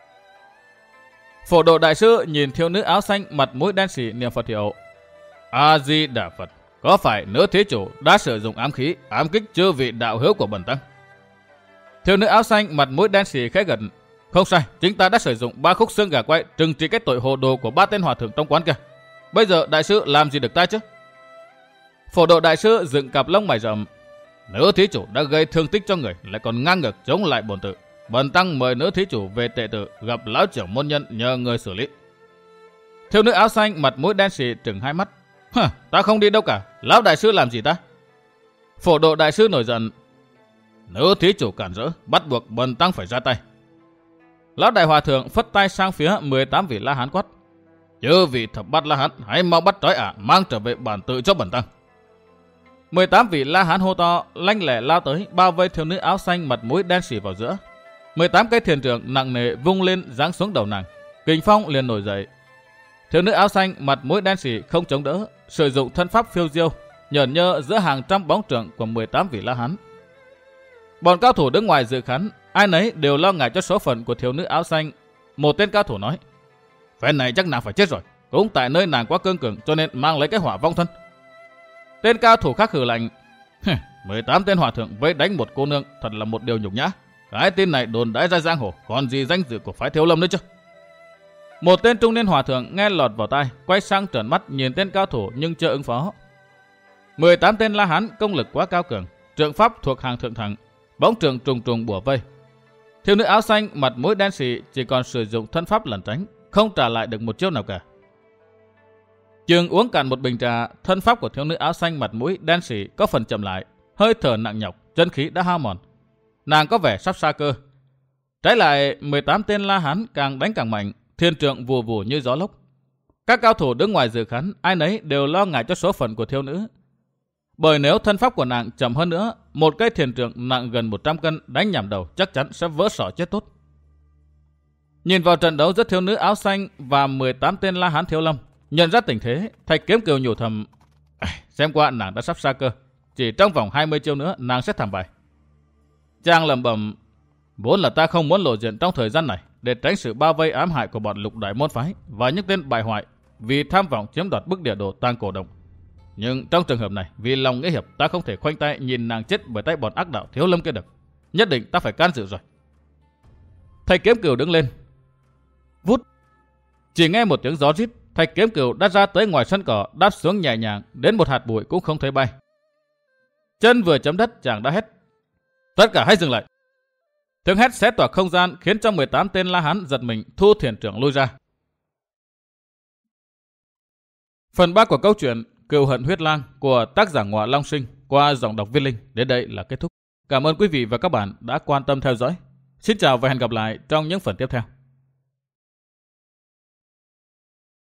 Phổ Độ đại sư nhìn thiếu nữ áo xanh mặt mũi đen sỉ niệm Phật hiệu: A Di Đà Phật, có phải nữ thí chủ đã sử dụng ám khí ám kích chư vị đạo hữu của bần tăng? Thiếu nữ áo xanh mặt mũi đen sỉ khẽ gật: không sai, chính ta đã sử dụng ba khúc xương gà quay trừng trị cái tội hồ đồ của ba tên hòa thượng trong quán kia. Bây giờ đại sư làm gì được ta chứ? Phổ Độ đại sư dựng cặp lông mày rậm: nữ thí chủ đã gây thương tích cho người, lại còn ngang ngược chống lại bổn tự. Bần tăng mời nữ thí chủ về tệ tự gặp lão trưởng môn nhân nhờ người xử lý. Thiếu nữ áo xanh mặt mũi đen sỉ trừng hai mắt: hả, ta không đi đâu cả, lão đại sư làm gì ta? Phổ Độ đại sư nổi giận: nữ thí chủ cản rỡ, bắt buộc bần tăng phải ra tay. Lão đại hòa thượng phất tay sang phía mười tám vị La Hán quát: chư vị thập bát La Hán, hãy mau bắt trói ả, mang trở về bản tự cho bần tăng. mười tám vị La Hán hô to, lanh lẹ lao tới, bao vây thiếu nữ áo xanh mặt mũi đen sỉ vào giữa. mười tám cây thiền trượng nặng nề vung lên giáng xuống đầu nàng. Kình phong liền nổi dậy. Thiếu nữ áo xanh mặt mũi đen sỉ không chống đỡ, sử dụng thân pháp phiêu diêu, nhởn nhơ giữa hàng trăm bóng trượng của mười tám vị La Hán. Bọn cao thủ đứng ngoài dự khán, ai nấy đều lo ngại cho số phận của thiếu nữ áo xanh. Một tên cao thủ nói: phen này chắc nàng phải chết rồi, cũng tại nơi nàng quá cương cường cho nên mang lấy cái hỏa vong thân. Tên cao thủ khác hừ lạnh: mười tám tên hòa thượng vây đánh một cô nương, thật là một điều nhục nhã. Cái tin này đồn đãi ra giang hồ, còn gì danh dự của phái Thiếu Lâm nữa chứ? Một tên trung niên hòa thượng nghe lọt vào tai, quay sang trợn mắt nhìn tên cao thủ nhưng chưa ứng phó. mười tám tên La Hán công lực quá cao cường, trượng pháp thuộc hàng thượng thẳng, bóng trường trùng trùng bủa vây. Thiếu nữ áo xanh mặt mũi đen sỉ chỉ còn sử dụng thân pháp lẩn tránh, không trả lại được một chiêu nào cả. Chừng uống cạn một bình trà, thân pháp của thiếu nữ áo xanh mặt mũi đen sỉ có phần chậm lại, hơi thở nặng nhọc, chân khí đã hao mòn. Nàng có vẻ sắp xa cơ. Trái lại, mười tám tên La Hán càng đánh càng mạnh, thiên trượng vù vù như gió lốc. Các cao thủ đứng ngoài dự khán, ai nấy đều lo ngại cho số phận của thiếu nữ. Bởi nếu thân pháp của nàng chậm hơn nữa, một cây thiền trượng nặng gần một trăm cân đánh nhằm đầu chắc chắn sẽ vỡ sọ chết tốt. Nhìn vào trận đấu giữa thiếu nữ áo xanh và mười tám tên La Hán Thiếu Lâm, nhận ra tình thế, Thạch Kiếm Cừu nhủ thầm: xem qua nàng đã sắp xa cơ, chỉ trong vòng hai mươi chiêu nữa nàng sẽ thảm bại. Chàng lẩm bẩm: vốn là ta không muốn lộ diện trong thời gian này để tránh sự bao vây ám hại của bọn lục đại môn phái và những tên bại hoại vì tham vọng chiếm đoạt bức địa đồ Tang Cổ Đồng. Nhưng trong trường hợp này, vì lòng nghĩa hiệp, ta không thể khoanh tay nhìn nàng chết bởi tay bọn ác đạo Thiếu Lâm kia được. Nhất định ta phải can dự rồi. Thạch Kiếm Cừu đứng lên. Vút, chỉ nghe một tiếng gió rít, Thạch Kiếm Cừu đã ra tới ngoài sân cỏ, đáp xuống nhẹ nhàng, đến một hạt bụi cũng không thấy bay. Chân vừa chấm đất, chàng đã hét: tất cả hãy dừng lại! Tiếng hét xé toạc không gian khiến cho mười tám tên La Hán giật mình, thu thiền trưởng lui ra. Phần ba của câu chuyện Cừu Hận Huyết Lang của tác giả Ngọa Long Sinh qua giọng đọc Viết Linh đến đây là kết thúc. Cảm ơn quý vị và các bạn đã quan tâm theo dõi. Xin chào và hẹn gặp lại trong những phần tiếp theo.